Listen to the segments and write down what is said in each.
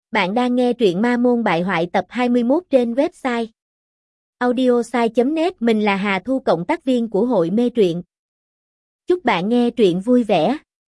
Bạn đang nghe truyện Ma Môn Bại Hoại tập 21 trên website audiosai.net. Mình là Hà Thu, cộng tác viên của hội mê truyện. Chúc bạn nghe truyện vui vẻ.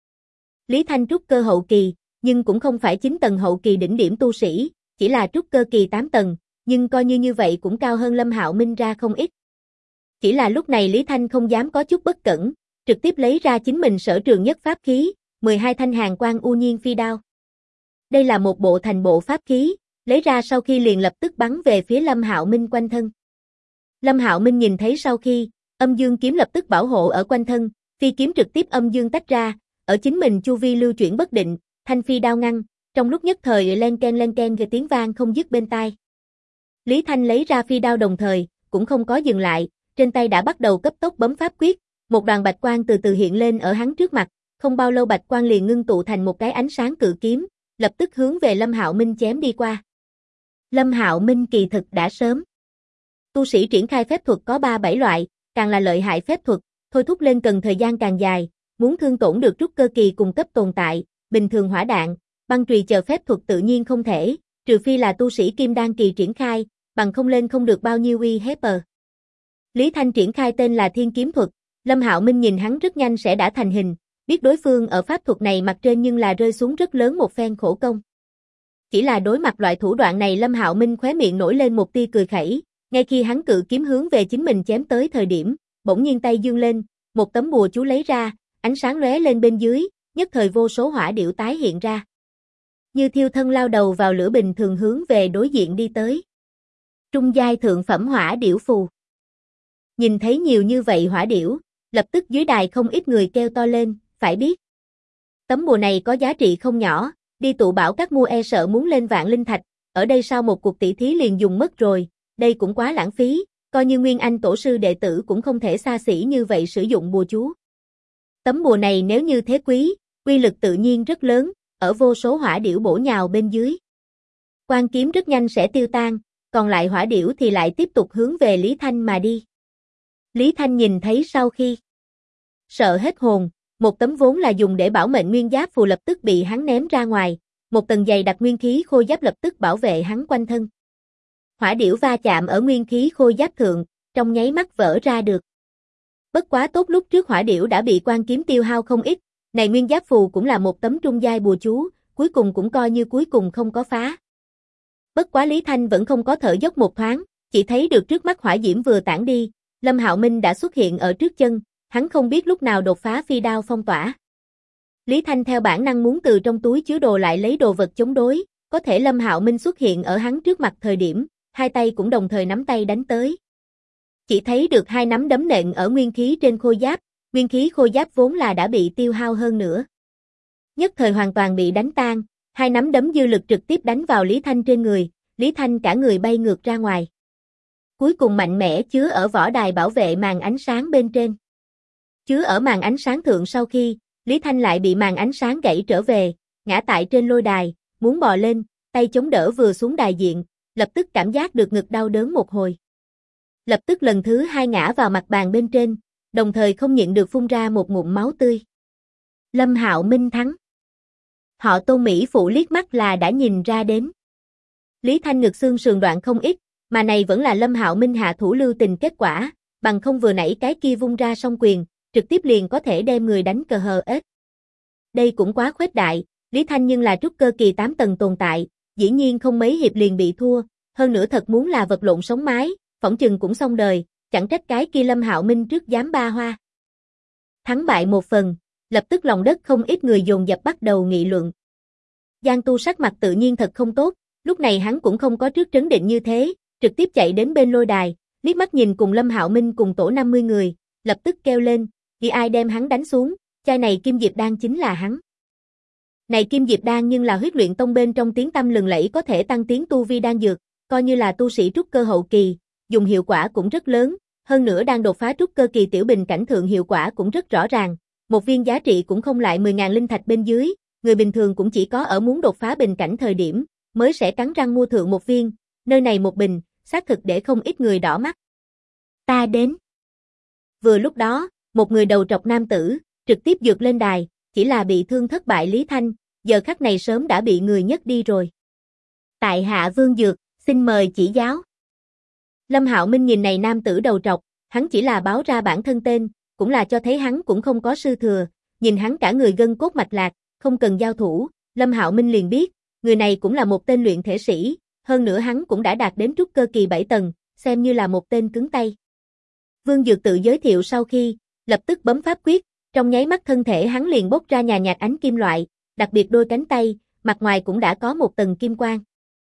Lý Thanh trúc cơ hậu kỳ, nhưng cũng không phải 9 tầng hậu kỳ đỉnh điểm tu sĩ, chỉ là trúc cơ kỳ 8 tầng, nhưng coi như vậy cũng cao hơn Lâm Hạo Minh ra không ít. Chỉ là lúc này Lý Thanh không dám có chút bất cẩn, trực tiếp lấy ra chính mình sở trường nhất pháp khí, 12 thanh Hàn Quang U Nhiên Phi Đao. Đây là một bộ thành bộ pháp khí, lấy ra sau khi liền lập tức bắn về phía Lâm Hạo Minh quanh thân. Lâm Hạo Minh nhìn thấy sau khi, âm dương kiếm lập tức bảo hộ ở quanh thân, phi kiếm trực tiếp âm dương tách ra, ở chính mình chu vi lưu chuyển bất định, thanh phi đao ngăn, trong lúc nhất thời len ken gây tiếng vang không dứt bên tai. Lý Thanh lấy ra phi đao đồng thời, cũng không có dừng lại, trên tay đã bắt đầu cấp tốc bấm pháp quyết, một đoàn bạch quang từ từ hiện lên ở hắn trước mặt, không bao lâu bạch quang liền ngưng tụ thành một cái ánh sáng cự kiếm, lập tức hướng về Lâm Hạo Minh chém đi qua. Lâm Hạo Minh kỳ thực đã sớm. Tu sĩ triển khai phép thuật có 3-7 loại, càng là lợi hại phép thuật, thôi thúc lên cần thời gian càng dài, muốn thương tổn được trúc cơ kỳ cùng cấp tồn tại, bình thường hỏa đạn, băng chùy chờ phép thuật tự nhiên không thể, trừ phi là tu sĩ kim đan kỳ triển khai, bằng không lên không được bao nhiêu uy hiếp. Lý Thanh triển khai tên là Thiên Kiếm Thuật, Lâm Hạo Minh nhìn hắn rất nhanh sẽ đã thành hình, biết đối phương ở pháp thuật này mặt trên nhưng là rơi xuống rất lớn một phen khổ công. Chỉ là đối mặt loại thủ đoạn này Lâm Hạo Minh khóe miệng nổi lên một tia cười khẩy, ngay khi hắn cự kiếm hướng về chính mình chém tới thời điểm, bỗng nhiên tay dương lên, một tấm bùa chú lấy ra, ánh sáng lóe lên bên dưới, nhất thời vô số hỏa điểu tái hiện ra. Như thiêu thân lao đầu vào lửa bình thường hướng về đối diện đi tới. Trung giai thượng phẩm hỏa điểu phù. Nhìn thấy nhiều như vậy hỏa điểu, lập tức dưới đài không ít người kêu to lên, phải biết. Tấm bùa này có giá trị không nhỏ, đi tụ bảo các mua e sợ muốn lên vạn linh thạch, ở đây sau một cuộc tỷ thí liền dùng mất rồi, đây cũng quá lãng phí, coi như Nguyên Anh tổ sư đệ tử cũng không thể xa xỉ như vậy sử dụng bùa chú. Tấm bùa này nếu như thế quý, uy lực tự nhiên rất lớn, ở vô số hỏa điểu bổ nhào bên dưới. Quang kiếm rất nhanh sẽ tiêu tan, còn lại hỏa điểu thì lại tiếp tục hướng về Lý Thanh mà đi. Lý Thanh nhìn thấy sau khi sợ hết hồn, một tấm vốn là dùng để bảo mệnh nguyên giáp phù lập tức bị hắn ném ra ngoài, một tầng dày đặc nguyên khí khôi giáp lập tức bảo vệ hắn quanh thân. Hỏa điểu va chạm ở nguyên khí khôi giáp thượng, trong nháy mắt vỡ ra được. Bất quá tốt lúc trước hỏa điểu đã bị quan kiếm tiêu hao không ít, này nguyên giáp phù cũng là một tấm trung giai bùa chú, cuối cùng cũng coi như cuối cùng không có phá. Bất quá Lý Thanh vẫn không có thở dốc một thoáng, chỉ thấy được trước mắt hỏa diễm vừa tản đi, Lâm Hạo Minh đã xuất hiện ở trước chân. Hắn không biết lúc nào đột phá phi đao phong tỏa. Lý Thanh theo bản năng muốn từ trong túi chứa đồ lại lấy đồ vật chống đối, có thể Lâm Hạo Minh xuất hiện ở hắn trước mặt thời điểm, hai tay cũng đồng thời nắm tay đánh tới. Chỉ thấy được hai nắm đấm nện ở nguyên khí trên khôi giáp, nguyên khí khôi giáp vốn là đã bị tiêu hao hơn nữa. Nhất thời hoàn toàn bị đánh tan, hai nắm đấm dư lực trực tiếp đánh vào Lý Thanh trên người, Lý Thanh cả người bay ngược ra ngoài. Cuối cùng mạnh mẽ chứa ở võ đài bảo vệ màn ánh sáng bên trên. Chứa ở màn ánh sáng thượng sau khi, Lý Thanh lại bị màn ánh sáng gãy trở về, ngã tại trên lôi đài, muốn bò lên, tay chống đỡ vừa xuống đài diện, lập tức cảm giác được ngực đau đớn một hồi. Lập tức lần thứ hai ngã vào mặt bàn bên trên, đồng thời không nhịn được phun ra một ngụm máu tươi. Lâm Hạo Minh thắng. Họ Tôn Mỹ Phụ liếc mắt là đã nhìn ra đến. Lý Thanh ngực xương sườn đoạn không ít, mà này vẫn là Lâm Hạo Minh hạ thủ lưu tình kết quả, bằng không vừa nãy cái kia vung ra song quyền, trực tiếp liền có thể đem người đánh cờ hờ ếch. Đây cũng quá khuếch đại, Lý Thanh nhưng là trúc cơ kỳ 8 tầng tồn tại, dĩ nhiên không mấy hiệp liền bị thua, hơn nữa thật muốn là vật lộn sống mái, phỏng chừng cũng xong đời, chẳng trách cái kia Lâm Hạo Minh trước dám ba hoa. Thắng bại một phần, lập tức lòng đất không ít người dồn dập bắt đầu nghị luận. Giang Tu sắc mặt tự nhiên thật không tốt, lúc này hắn cũng không có trước trấn định như thế, trực tiếp chạy đến bên lôi đài, liếc mắt nhìn cùng Lâm Hạo Minh cùng tổ 50 người, lập tức kêu lên, vì ai đem hắn đánh xuống, chai này Kim Diệp Đan chính là hắn. Này Kim Diệp Đan nhưng là huyết luyện tông bên trong tiếng tăm lừng lẫy có thể tăng tiến tu vi đan dược, coi như là tu sĩ trúc cơ hậu kỳ, dùng hiệu quả cũng rất lớn, hơn nữa đang đột phá trúc cơ kỳ tiểu bình cảnh thượng hiệu quả cũng rất rõ ràng, một viên giá trị cũng không lại 10.000 linh thạch bên dưới, người bình thường cũng chỉ có ở muốn đột phá bình cảnh thời điểm, mới sẽ cắn răng mua thượng một viên, nơi này một bình, xác thực để không ít người đỏ mắt. Ta đến. Vừa lúc đó, một người đầu trọc nam tử, trực tiếp vượt lên đài, chỉ là bị thương thất bại Lý Thanh, giờ khắc này sớm đã bị người nhấc đi rồi. Tại hạ Vương Dược, xin mời chỉ giáo. Lâm Hạo Minh nhìn này nam tử đầu trọc, hắn chỉ là báo ra bản thân tên, cũng là cho thấy hắn cũng không có sư thừa, nhìn hắn cả người gân cốt mạch lạc, không cần giao thủ, Lâm Hạo Minh liền biết, người này cũng là một tên luyện thể sĩ, hơn nữa hắn cũng đã đạt đến trúc cơ kỳ 7 tầng, xem như là một tên cứng tay. Vương Dược tự giới thiệu sau khi, lập tức bấm pháp quyết, trong nháy mắt thân thể hắn liền bốc ra nhàn nhạt ánh kim loại, đặc biệt đôi cánh tay, mặt ngoài cũng đã có một tầng kim quang.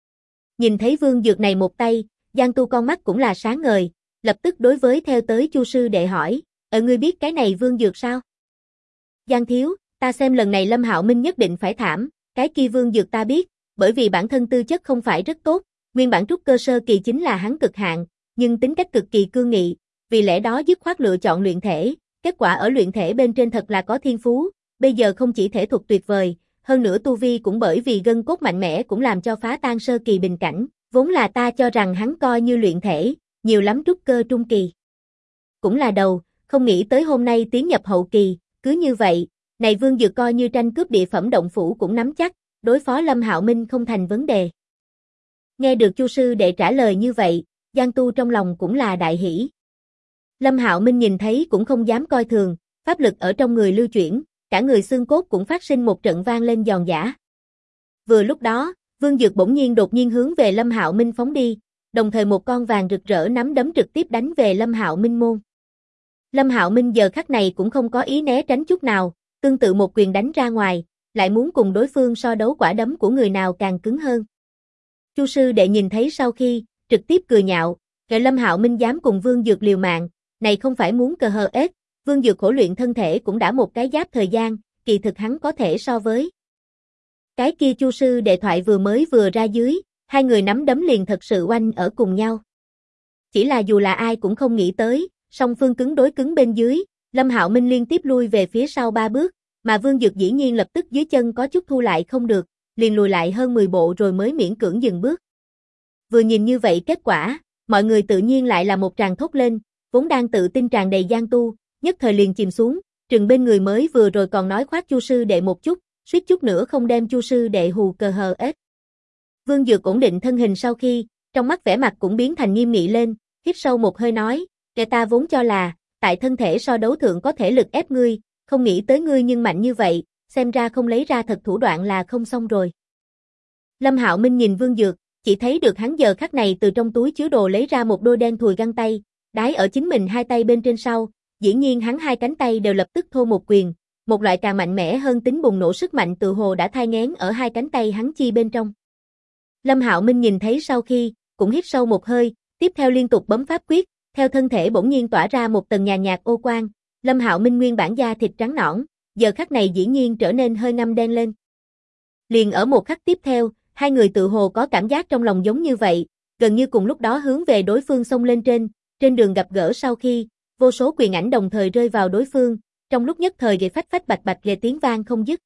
Nhìn thấy Vương Dược này một tay, Giang Tu con mắt cũng là sáng ngời, lập tức đối với theo tới Chu sư đệ hỏi, ngươi biết cái này Vương Dược sao? Giang thiếu, ta xem lần này Lâm Hạo Minh nhất định phải thảm, cái kia Vương Dược ta biết, bởi vì bản thân tư chất không phải rất tốt, nguyên bản trúc cơ sơ kỳ chính là hắn cực hạn, nhưng tính cách cực kỳ cương nghị, vì lẽ đó dứt khoát lựa chọn luyện thể, kết quả ở luyện thể bên trên thật là có thiên phú, bây giờ không chỉ thể thuật tuyệt vời, hơn nữa tu vi cũng bởi vì gân cốt mạnh mẽ cũng làm cho phá tan sơ kỳ bình cảnh, vốn là ta cho rằng hắn coi như luyện thể, nhiều lắm trúc cơ trung kỳ. Cũng là đầu, không nghĩ tới hôm nay tiến nhập hậu kỳ, cứ như vậy, này Vương Dược coi như tranh cướp địa phẩm động phủ cũng nắm chắc, đối phó Lâm Hạo Minh không thành vấn đề. Nghe được Chu sư đệ trả lời như vậy, Giang Tu trong lòng cũng là đại hỉ. Lâm Hạo Minh nhìn thấy cũng không dám coi thường, pháp lực ở trong người lưu chuyển, cả người xương cốt cũng phát sinh một trận vang lên giòn giã. Vừa lúc đó, Vương Dược bỗng nhiên đột nhiên hướng về Lâm Hạo Minh phóng đi, đồng thời một con vàng rực rỡ nắm đấm trực tiếp đánh về Lâm Hạo Minh môn. Lâm Hạo Minh giờ khắc này cũng không có ý né tránh chút nào, tương tự một quyền đánh ra ngoài, lại muốn cùng đối phương so đấu quả đấm của người nào càng cứng hơn. Chu sư đệ nhìn thấy sau khi, trực tiếp cười nhạo, kệ Lâm Hạo Minh dám cùng Vương Dược liều mạng, này không phải muốn cờ hờ ết, Vương Dược khổ luyện thân thể cũng đã một cái giáp thời gian, kỳ thực hắn có thể so với. Cái kia Chu sư đệ thoại mới vừa ra dưới, hai người nắm đấm liền thật sự oanh ở cùng nhau. Chỉ là dù là ai cũng không nghĩ tới, song phương cứng đối cứng bên dưới, Lâm Hạo Minh liên tiếp lui về phía sau 3 bước, mà Vương Dược dĩ nhiên lập tức dưới chân có chút thu lại không được, liền lùi lại hơn 10 bộ rồi mới miễn cưỡng dừng bước. Vừa nhìn như vậy kết quả, mọi người tự nhiên lại là một tràng thốt lên, vốn đang tự tin tràn đầy Giang Tu, nhất thời liền chìm xuống, trừng bên người mới vừa rồi còn nói khoác Chu sư đệ một chút, suýt chút nữa không đem Chu sư đệ hù cờ hờ ết. Vương Dược ổn định thân hình sau khi, trong mắt vẻ mặt cũng biến thành nghiêm nghị lên, hít sâu một hơi nói, kẻ ta vốn cho là, tại thân thể so đấu thượng có thể lực ép ngươi, không nghĩ tới ngươi nhưng mạnh như vậy, xem ra không lấy ra thật thủ đoạn là không xong rồi. Lâm Hạo Minh nhìn Vương Dược, chỉ thấy được hắn giờ khắc này từ trong túi chứa đồ lấy ra một đôi đen thùi găng tay, đái ở chính mình hai tay bên trên sau, dĩ nhiên hắn hai cánh tay đều lập tức thô một quyền, một loại càng mạnh mẽ hơn tính bùng nổ sức mạnh tự hồ đã thai nghén ở hai cánh tay hắn chi bên trong. Lâm Hạo Minh nhìn thấy sau khi, cũng hít sâu một hơi, tiếp theo liên tục bấm pháp quyết, theo thân thể bỗng nhiên tỏa ra một tầng nhàn nhạt ô quang, Lâm Hạo Minh nguyên bản da thịt trắng nõn, giờ khắc này dĩ nhiên trở nên hơi ngăm đen lên. Liền ở một khắc tiếp theo, hai người tự hồ có cảm giác trong lòng giống như vậy, gần như cùng lúc đó hướng về đối phương xông lên trên đường gặp gỡ sau khi, vô số quyền ảnh đồng thời rơi vào đối phương, trong lúc nhất thời phách phách bạch bạch ghê tiếng vang không dứt.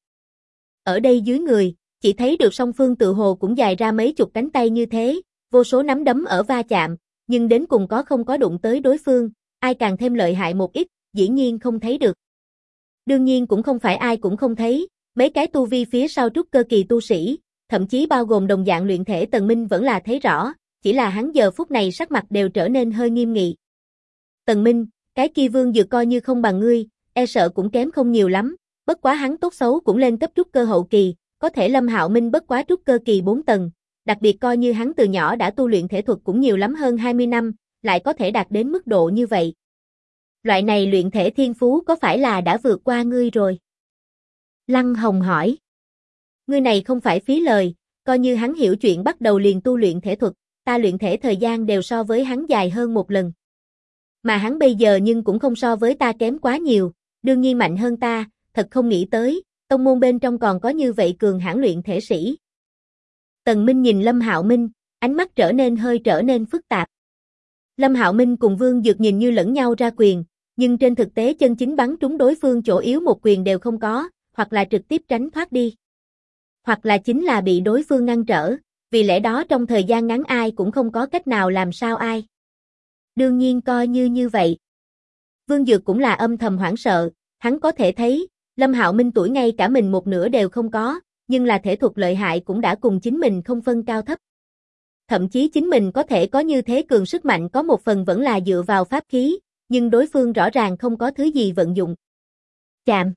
Ở đây dưới người, chỉ thấy được song phương tự hồ cũng dài ra mấy chục cánh tay như thế, vô số nắm đấm ở va chạm, nhưng đến cùng có không có đụng tới đối phương, ai càng thêm lợi hại một ít, dĩ nhiên không thấy được. Đương nhiên cũng không phải ai cũng không thấy, mấy cái tu vi phía sau trúc cơ kỳ tu sĩ, thậm chí bao gồm đồng dạng luyện thể Tần Minh vẫn là thấy rõ, chỉ là hắn giờ phút này sắc mặt đều trở nên hơi nghiêm nghị. Tần Minh, cái kia Vương Dược coi như không bằng ngươi, e sợ cũng kém không nhiều lắm, bất quá hắn tốt xấu cũng lên cấp trúc cơ hậu kỳ, có thể Lâm Hạo Minh bất quá trúc cơ kỳ 4 tầng, đặc biệt coi như hắn từ nhỏ đã tu luyện thể thuật cũng nhiều lắm hơn 20 năm, lại có thể đạt đến mức độ như vậy. Loại này luyện thể thiên phú có phải là đã vượt qua ngươi rồi? Lăng Hồng hỏi. Ngươi này không phải phí lời, coi như hắn hiểu chuyện bắt đầu liền tu luyện thể thuật, ta luyện thể thời gian đều so với hắn dài hơn một lần. Mà hắn bây giờ nhưng cũng không so với ta kém quá nhiều, đương nhiên mạnh hơn ta, thật không nghĩ tới, tông môn bên trong còn có như vậy cường hãn luyện thể sĩ. Tần Minh nhìn Lâm Hạo Minh, ánh mắt trở nên phức tạp. Lâm Hạo Minh cùng Vương Dược nhìn như lẫn nhau ra quyền, nhưng trên thực tế chân chính bắn trúng đối phương chỗ yếu một quyền đều không có, hoặc là trực tiếp tránh thoát đi, hoặc là chính là bị đối phương ngăn trở, vì lẽ đó trong thời gian ngắn ai cũng không có cách nào làm sao ai. Đương nhiên coi như vậy. Vương Dược cũng là âm thầm hoảng sợ, hắn có thể thấy, Lâm Hạo Minh tuổi ngay cả mình một nửa đều không có, nhưng là thể thuật lợi hại cũng đã cùng chính mình không phân cao thấp. thậm chí chính mình có thể có như thế cường sức mạnh có một phần vẫn là dựa vào pháp khí, nhưng đối phương rõ ràng không có thứ gì vận dụng. Chạm.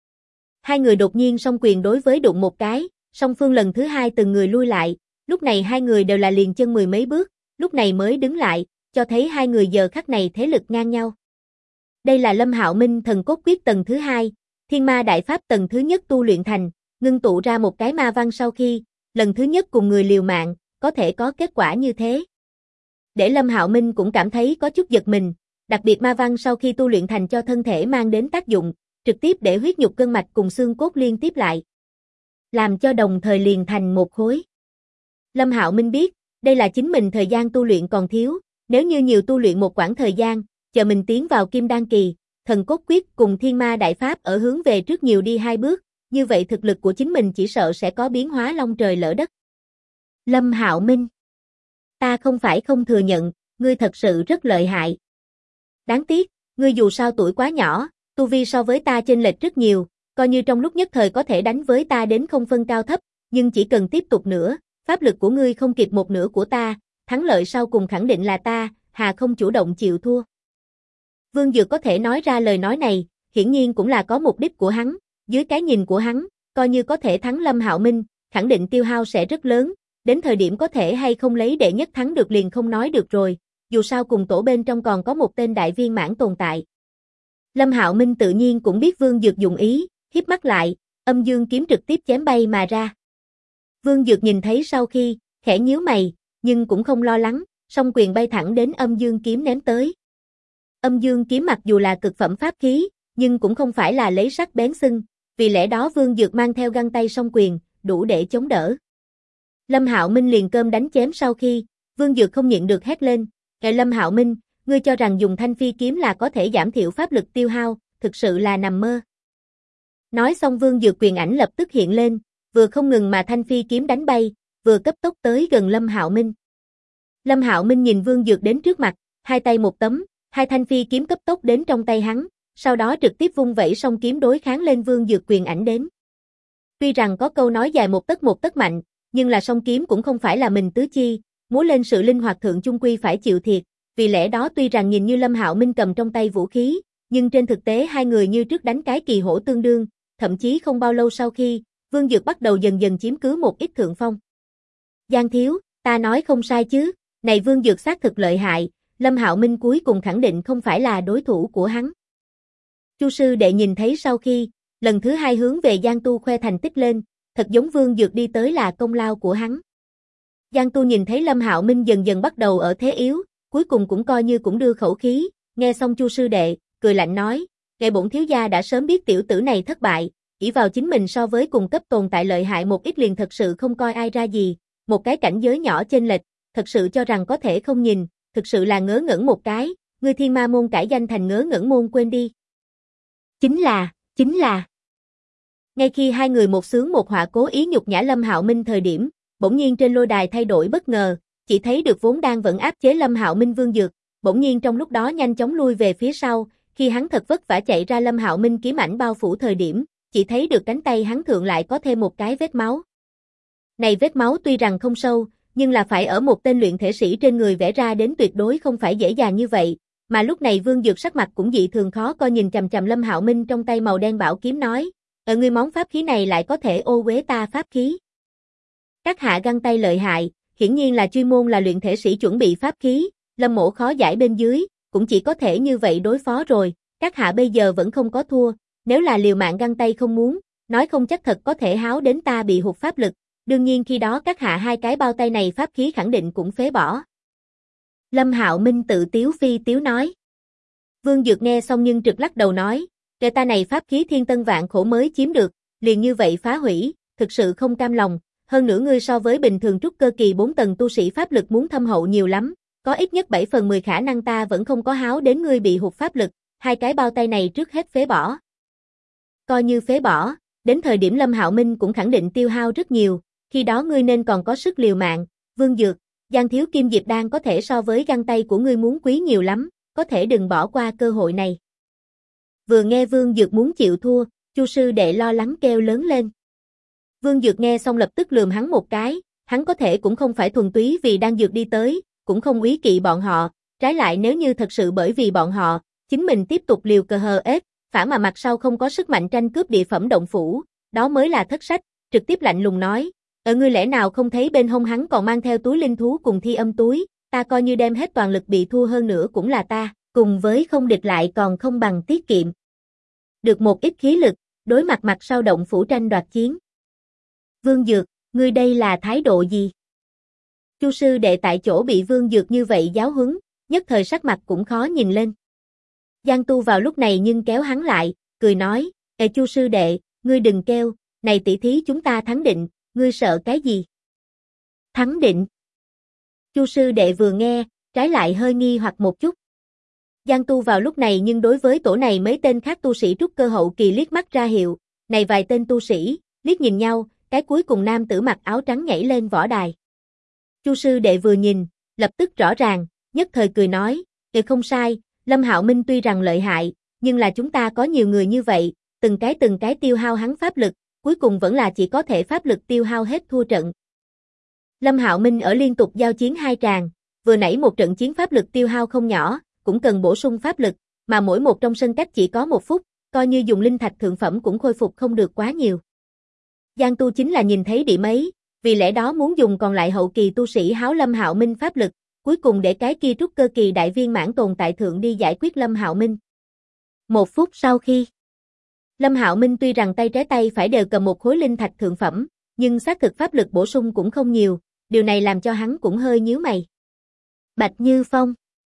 Hai người đột nhiên song quyền đối với đụng một cái, song phương lần thứ hai từng người lui lại, lúc này hai người đều là liền chân mười mấy bước, lúc này mới đứng lại, cho thấy hai người giờ khắc này thế lực ngang nhau. Đây là Lâm Hạo Minh thần cốt quyết tầng thứ hai, Thiên Ma Đại Pháp tầng thứ nhất tu luyện thành, ngưng tụ ra một cái ma văn sau khi, lần thứ nhất cùng người liều mạng, có thể có kết quả như thế. Để Lâm Hạo Minh cũng cảm thấy có chút giật mình, đặc biệt ma văn sau khi tu luyện thành cho thân thể mang đến tác dụng, trực tiếp để huyết nhục gân mạch cùng xương cốt liên tiếp lại, làm cho đồng thời liền thành một khối. Lâm Hạo Minh biết, đây là chính mình thời gian tu luyện còn thiếu, nếu như nhiều tu luyện một quãng thời gian, chờ mình tiến vào Kim Đan kỳ, thần cốt quyết cùng Thiên Ma Đại Pháp ở hướng về trước nhiều đi hai bước, như vậy thực lực của chính mình chỉ sợ sẽ có biến hóa long trời lỡ đất. Lâm Hạo Minh, ta không phải không thừa nhận, ngươi thật sự rất lợi hại. Đáng tiếc, ngươi dù sao tuổi quá nhỏ, tu vi so với ta chênh lệch rất nhiều, coi như trong lúc nhất thời có thể đánh với ta đến không phân cao thấp, nhưng chỉ cần tiếp tục nữa, pháp lực của ngươi không kịp một nửa của ta, thắng lợi sau cùng khẳng định là ta, hà không chủ động chịu thua. Vương Dược có thể nói ra lời nói này, hiển nhiên cũng là có mục đích của hắn, dưới cái nhìn của hắn, coi như có thể thắng Lâm Hạo Minh, khẳng định tiêu hao sẽ rất lớn, đến thời điểm có thể hay không lấy đệ nhất thắng được liền không nói được rồi, dù sao cùng tổ bên trong còn có một tên đại viên mãn tồn tại. Lâm Hạo Minh tự nhiên cũng biết Vương Dược dụng ý, híp mắt lại, âm dương kiếm trực tiếp chém bay mà ra. Vương Dược nhìn thấy sau khi, khẽ nhíu mày, nhưng cũng không lo lắng, song quyền bay thẳng đến âm dương kiếm ném tới. Âm dương kiếm mặc dù là cực phẩm pháp khí, nhưng cũng không phải là lấy sắc bén xưng, vì lẽ đó Vương Dược mang theo găng tay song quyền, đủ để chống đỡ. Lâm Hạo Minh liền cơm đánh chém sau khi, Vương Dược không nhịn được hét lên, Lâm Hạo Minh, ngươi cho rằng dùng thanh phi kiếm là có thể giảm thiểu pháp lực tiêu hao, thực sự là nằm mơ. Nói xong Vương Dược quyền ảnh lập tức hiện lên, vừa không ngừng mà thanh phi kiếm đánh bay, vừa cấp tốc tới gần Lâm Hạo Minh. Lâm Hạo Minh nhìn Vương Dược đến trước mặt, hai tay một tấm, hai thanh phi kiếm cấp tốc đến trong tay hắn, sau đó trực tiếp vung vẩy song kiếm đối kháng lên Vương Dược quyền ảnh đến. Tuy rằng có câu nói dài một tấc mạnh, nhưng là song kiếm cũng không phải là mình tứ chi, múa lên sự linh hoạt thượng chung quy phải chịu thiệt, vì lẽ đó tuy rằng nhìn như Lâm Hạo Minh cầm trong tay vũ khí, nhưng trên thực tế hai người như trước đánh cái kỳ hổ tương đương, thậm chí không bao lâu sau khi, Vương Dược bắt đầu dần dần chiếm cứ một ít thượng phong. Giang thiếu, ta nói không sai chứ, này Vương Dược xác thực lợi hại, Lâm Hạo Minh cuối cùng khẳng định không phải là đối thủ của hắn. Chu sư đệ nhìn thấy sau khi, lần thứ hai hướng về Giang Tu khoe thành tích lên, thật giống Vương Dược đi tới là công lao của hắn. Giang Tu nhìn thấy Lâm Hạo Minh dần dần bắt đầu ở thế yếu, cuối cùng cũng coi như cũng đưa khẩu khí, nghe xong Chu sư đệ, cười lạnh nói, ngài bổn thiếu gia đã sớm biết tiểu tử này thất bại, ỷ vào chính mình so với cùng cấp tồn tại lợi hại một ít liền thật sự không coi ai ra gì, một cái cảnh giới nhỏ chênh lệch, thật sự cho rằng có thể không nhìn, thực sự là ngớ ngẩn một cái, ngươi Thiên Ma môn cải danh thành ngớ ngẩn môn quên đi. Chính là. Ngay khi hai người một xướng một họa cố ý nhục nhã Lâm Hạo Minh thời điểm, bỗng nhiên trên lôi đài thay đổi bất ngờ, chỉ thấy được vốn đang vẫn áp chế Lâm Hạo Minh Vương Dược, bỗng nhiên trong lúc đó nhanh chóng lui về phía sau, khi hắn thật vất vả chạy ra Lâm Hạo Minh kiếm ảnh bao phủ thời điểm, chỉ thấy được cánh tay hắn thượng lại có thêm một cái vết máu. Này vết máu tuy rằng không sâu, nhưng là phải ở một tên luyện thể sĩ trên người vẽ ra đến tuyệt đối không phải dễ dàng như vậy, mà lúc này Vương Dược sắc mặt cũng dị thường khó coi nhìn chằm chằm Lâm Hạo Minh trong tay màu đen bảo kiếm nói, ở ngươi món pháp khí này lại có thể ô uế ta pháp khí. Các hạ găng tay lợi hại, hiển nhiên là chuyên môn là luyện thể sĩ chuẩn bị pháp khí, Lâm mỗ khó giải bên dưới, cũng chỉ có thể như vậy đối phó rồi, các hạ bây giờ vẫn không có thua, nếu là liều mạng găng tay không muốn, nói không chắc thật có thể háo đến ta bị hụt pháp lực, đương nhiên khi đó các hạ hai cái bao tay này pháp khí khẳng định cũng phế bỏ. Lâm Hạo Minh tự tiếu phi tiếu nói. Vương Dược nghe xong nhưng trực lắc đầu nói, kẻ ta này pháp khí thiên tân vạn khổ mới chiếm được, liền như vậy phá hủy, thực sự không cam lòng, hơn nữa ngươi so với bình thường trúc cơ kỳ 4 tầng tu sĩ pháp lực muốn thâm hậu nhiều lắm, có ít nhất 7/10 khả năng ta vẫn không có háo đến ngươi bị hụt pháp lực, hai cái bao tay này trước hết phế bỏ. Coi như phế bỏ, đến thời điểm Lâm Hạo Minh cũng khẳng định tiêu hao rất nhiều, khi đó ngươi nên còn có sức liều mạng, Vương Dược, Giang thiếu kim diệp đan có thể so với găng tay của ngươi muốn quý nhiều lắm, có thể đừng bỏ qua cơ hội này. Vừa nghe Vương Dược muốn chịu thua, Chu sư đệ lo lắng kêu lớn lên. Vương Dược nghe xong lập tức lườm hắn một cái, hắn có thể cũng không phải thuần túy vì đan dược đi tới, cũng không úy kỵ bọn họ, trái lại nếu như thật sự bởi vì bọn họ, chính mình tiếp tục liều cờ hờ ết, phả mà mặt sau không có sức mạnh tranh cướp địa phẩm động phủ, đó mới là thất sách, trực tiếp lạnh lùng nói, ngươi lẽ nào không thấy bên hông hắn còn mang theo túi linh thú cùng thi âm túi, ta coi như đem hết toàn lực bị thua hơn nữa cũng là ta, cùng với không địch lại còn không bằng tiết kiệm. Được một ít khí lực, đối mặt mặt sau động phủ tranh đoạt chiến. Vương Dược, ngươi đây là thái độ gì? Chu sư đệ tại chỗ bị Vương Dược như vậy giáo huấn, nhất thời sắc mặt cũng khó nhìn lên. Giang Tu vào lúc này nhưng kéo hắn lại, cười nói, Chu sư đệ, ngươi đừng kêu, này tỷ thí chúng ta thắng định, ngươi sợ cái gì? Thắng định. Chu sư đệ vừa nghe, trái lại hơi nghi hoặc một chút. Giang Tu vào lúc này nhưng đối với tổ này mấy tên khác tu sĩ trúc cơ hậu kỳ liếc mắt ra hiệu, này vài tên tu sĩ, liếc nhìn nhau, cái cuối cùng nam tử mặc áo trắng nhảy lên võ đài. Chu sư đệ vừa nhìn, lập tức rõ ràng, nhất thời cười nói, không sai, Lâm Hạo Minh tuy rằng lợi hại, nhưng là chúng ta có nhiều người như vậy, từng cái tiêu hao hắn pháp lực, cuối cùng vẫn là chỉ có thể pháp lực tiêu hao hết thua trận. Lâm Hạo Minh ở liên tục giao chiến 2 tràng, vừa nãy một trận chiến pháp lực tiêu hao không nhỏ, cũng cần bổ sung pháp lực, mà mỗi một trong sân cách chỉ có 1 phút, coi như dùng linh thạch thượng phẩm cũng khôi phục không được quá nhiều. Giang Tu chính là nhìn thấy điểm ấy, vì lẽ đó muốn dùng còn lại hậu kỳ tu sĩ háo Lâm Hạo Minh pháp lực, cuối cùng để cái kia trúc cơ kỳ đại viên mãn tồn tại thượng đi giải quyết Lâm Hạo Minh. 1 phút sau khi, Lâm Hạo Minh tuy rằng tay trái tay phải đều cầm một khối linh thạch thượng phẩm, nhưng xác thực pháp lực bổ sung cũng không nhiều, điều này làm cho hắn cũng hơi nhíu mày. Bạch Như Phong.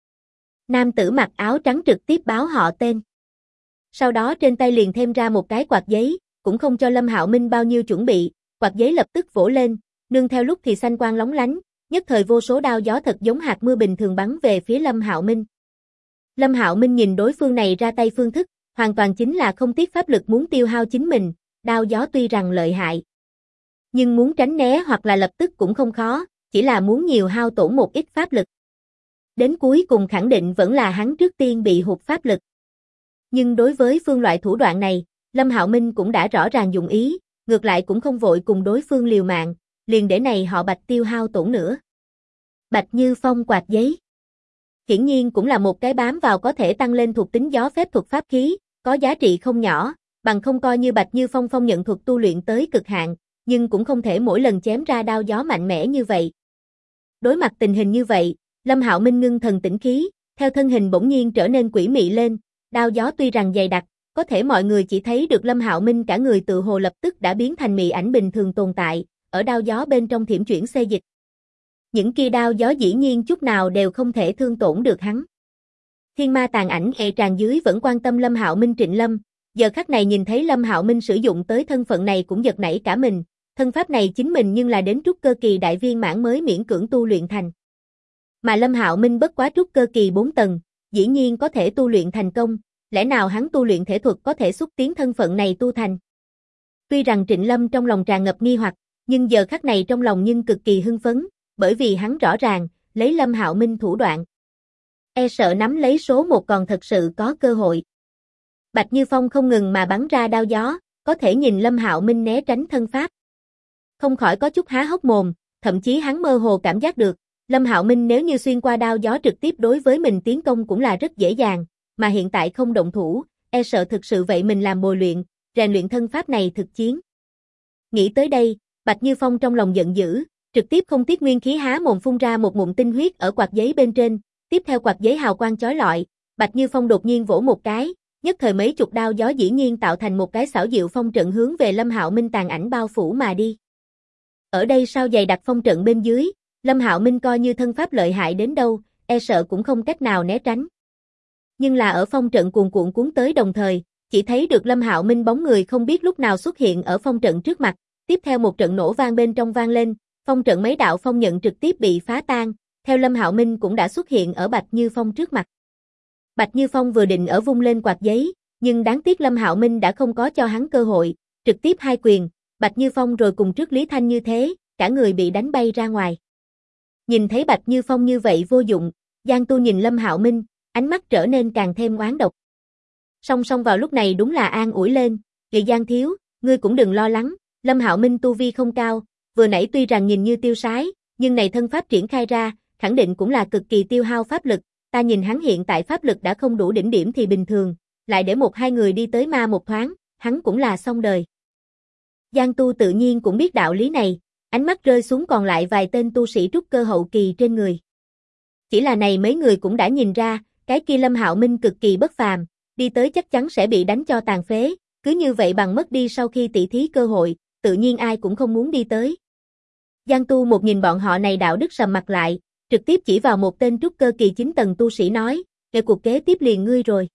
Nam tử mặc áo trắng trực tiếp báo họ tên. Sau đó trên tay liền thêm ra một cái quạt giấy, cũng không cho Lâm Hạo Minh bao nhiêu chuẩn bị, quạt giấy lập tức vỗ lên, nương theo lúc thì xanh quang lóng lánh, nhất thời vô số đao gió thật giống hạt mưa bình thường bắn về phía Lâm Hạo Minh. Lâm Hạo Minh nhìn đối phương này ra tay phương thức, hoàn toàn chính là không tiếc pháp lực muốn tiêu hao chính mình, đao gió tuy rằng lợi hại, nhưng muốn tránh né hoặc là lập tức cũng không khó, chỉ là muốn nhiều hao tổn một ít pháp lực. Đến cuối cùng khẳng định vẫn là hắn trước tiên bị hụt pháp lực. Nhưng đối với phương loại thủ đoạn này, Lâm Hạo Minh cũng đã rõ ràng dụng ý, ngược lại cũng không vội cùng đối phương liều mạng, liền để này họ Bạch tiêu hao tổn nữa. Bạch Như Phong quạt giấy. Hiển nhiên cũng là một cái bám vào có thể tăng lên thuộc tính gió phép thuật pháp khí, có giá trị không nhỏ, bằng không coi như Bạch Như Phong phong nhận thuật tu luyện tới cực hạn, nhưng cũng không thể mỗi lần chém ra đao gió mạnh mẽ như vậy. Đối mặt tình hình như vậy, Lâm Hạo Minh ngưng thần tĩnh khí, theo thân hình bỗng nhiên trở nên quỷ mị lên, đao gió tuy rằng dày đặc, có thể mọi người chỉ thấy được Lâm Hạo Minh cả người tự hồ lập tức đã biến thành mị ảnh bình thường tồn tại, ở đao gió bên trong thiểm chuyển xê dịch. Những kia đao gió dĩ nhiên chút nào đều không thể thương tổn được hắn. Thiên ma tàn ảnh tràn dưới vẫn quan tâm Lâm Hạo Minh Trịnh Lâm, giờ khắc này nhìn thấy Lâm Hạo Minh sử dụng tới thân phận này cũng giật nảy cả mình, thân pháp này chính mình nhưng là đến trúc cơ kỳ đại viên mãn mới miễn cưỡng tu luyện thành. Mà Lâm Hạo Minh bất quá trúc cơ kỳ 4 tầng, dĩ nhiên có thể tu luyện thành công, lẽ nào hắn tu luyện thể thuật có thể xúc tiến thân phận này tu thành? Tuy rằng Trịnh Lâm trong lòng tràn ngập nghi hoặc, nhưng giờ khắc này trong lòng nhưng cực kỳ hưng phấn, bởi vì hắn rõ ràng, lấy Lâm Hạo Minh thủ đoạn, sợ nắm lấy số 1 còn thật sự có cơ hội. Bạch Như Phong không ngừng mà bắn ra đao gió, có thể nhìn Lâm Hạo Minh né tránh thân pháp. Không khỏi có chút há hốc mồm, thậm chí hắn mơ hồ cảm giác được, Lâm Hạo Minh nếu như xuyên qua đao gió trực tiếp đối với mình tiến công cũng là rất dễ dàng, mà hiện tại không động thủ, sợ thực sự vậy mình làm bồi luyện, rèn luyện thân pháp này thực chiến. Nghĩ tới đây, Bạch Như Phong trong lòng giận dữ, trực tiếp không tiếc nguyên khí há mồm phun ra một ngụm tinh huyết ở quạt giấy bên trên, tiếp theo quạt giấy hào quang chói lọi, Bạch Như Phong đột nhiên vỗ một cái, nhất thời mấy chục đao gió dĩ nhiên tạo thành một cái xảo diệu phong trận hướng về Lâm Hạo Minh tàn ảnh bao phủ mà đi. Ở đây sao dày đặc phong trận bên dưới, Lâm Hạo Minh coi như thân pháp lợi hại đến đâu, sợ cũng không cách nào né tránh. Nhưng là ở phong trận cuồn cuộn cuốn tới đồng thời, chỉ thấy được Lâm Hạo Minh bóng người không biết lúc nào xuất hiện ở phong trận trước mặt, tiếp theo một trận nổ vang bên trong vang lên, phong trận mấy đạo phong nhận trực tiếp bị phá tan, theo Lâm Hạo Minh cũng đã xuất hiện ở Bạch Như Phong trước mặt. Bạch Như Phong vừa định ở vung lên quạt giấy, nhưng đáng tiếc Lâm Hạo Minh đã không có cho hắn cơ hội, trực tiếp hai quyền, Bạch Như Phong rồi cùng trước Lý Thanh như thế, cả người bị đánh bay ra ngoài. Nhìn thấy Bạch Như Phong như vậy vô dụng, Giang Tu nhìn Lâm Hạo Minh, ánh mắt trở nên càng thêm oán độc. Song song vào lúc này đúng là an ủi lên, "Giang thiếu, ngươi cũng đừng lo lắng, Lâm Hạo Minh tu vi không cao, vừa nãy tuy rằng nhìn như tiêu sái, nhưng này thân pháp triển khai ra, khẳng định cũng là cực kỳ tiêu hao pháp lực, ta nhìn hắn hiện tại pháp lực đã không đủ đỉnh điểm thì bình thường, lại để một hai người đi tới ma một thoáng, hắn cũng là xong đời. Giang Tu tự nhiên cũng biết đạo lý này, ánh mắt rơi xuống còn lại vài tên tu sĩ trúc cơ hậu kỳ trên người. Chỉ là này mấy người cũng đã nhìn ra, cái kia Lâm Hạo Minh cực kỳ bất phàm, đi tới chắc chắn sẽ bị đánh cho tàn phế, cứ như vậy bằng mất đi sau khi tỷ thí cơ hội, tự nhiên ai cũng không muốn đi tới. Giang Tu một nhìn bọn họ này đạo đức sầm mặt lại, trực tiếp chỉ vào một tên trúc cơ kỳ 9 tầng tu sĩ nói, "Kể cuộc kế tiếp liền ngươi rồi."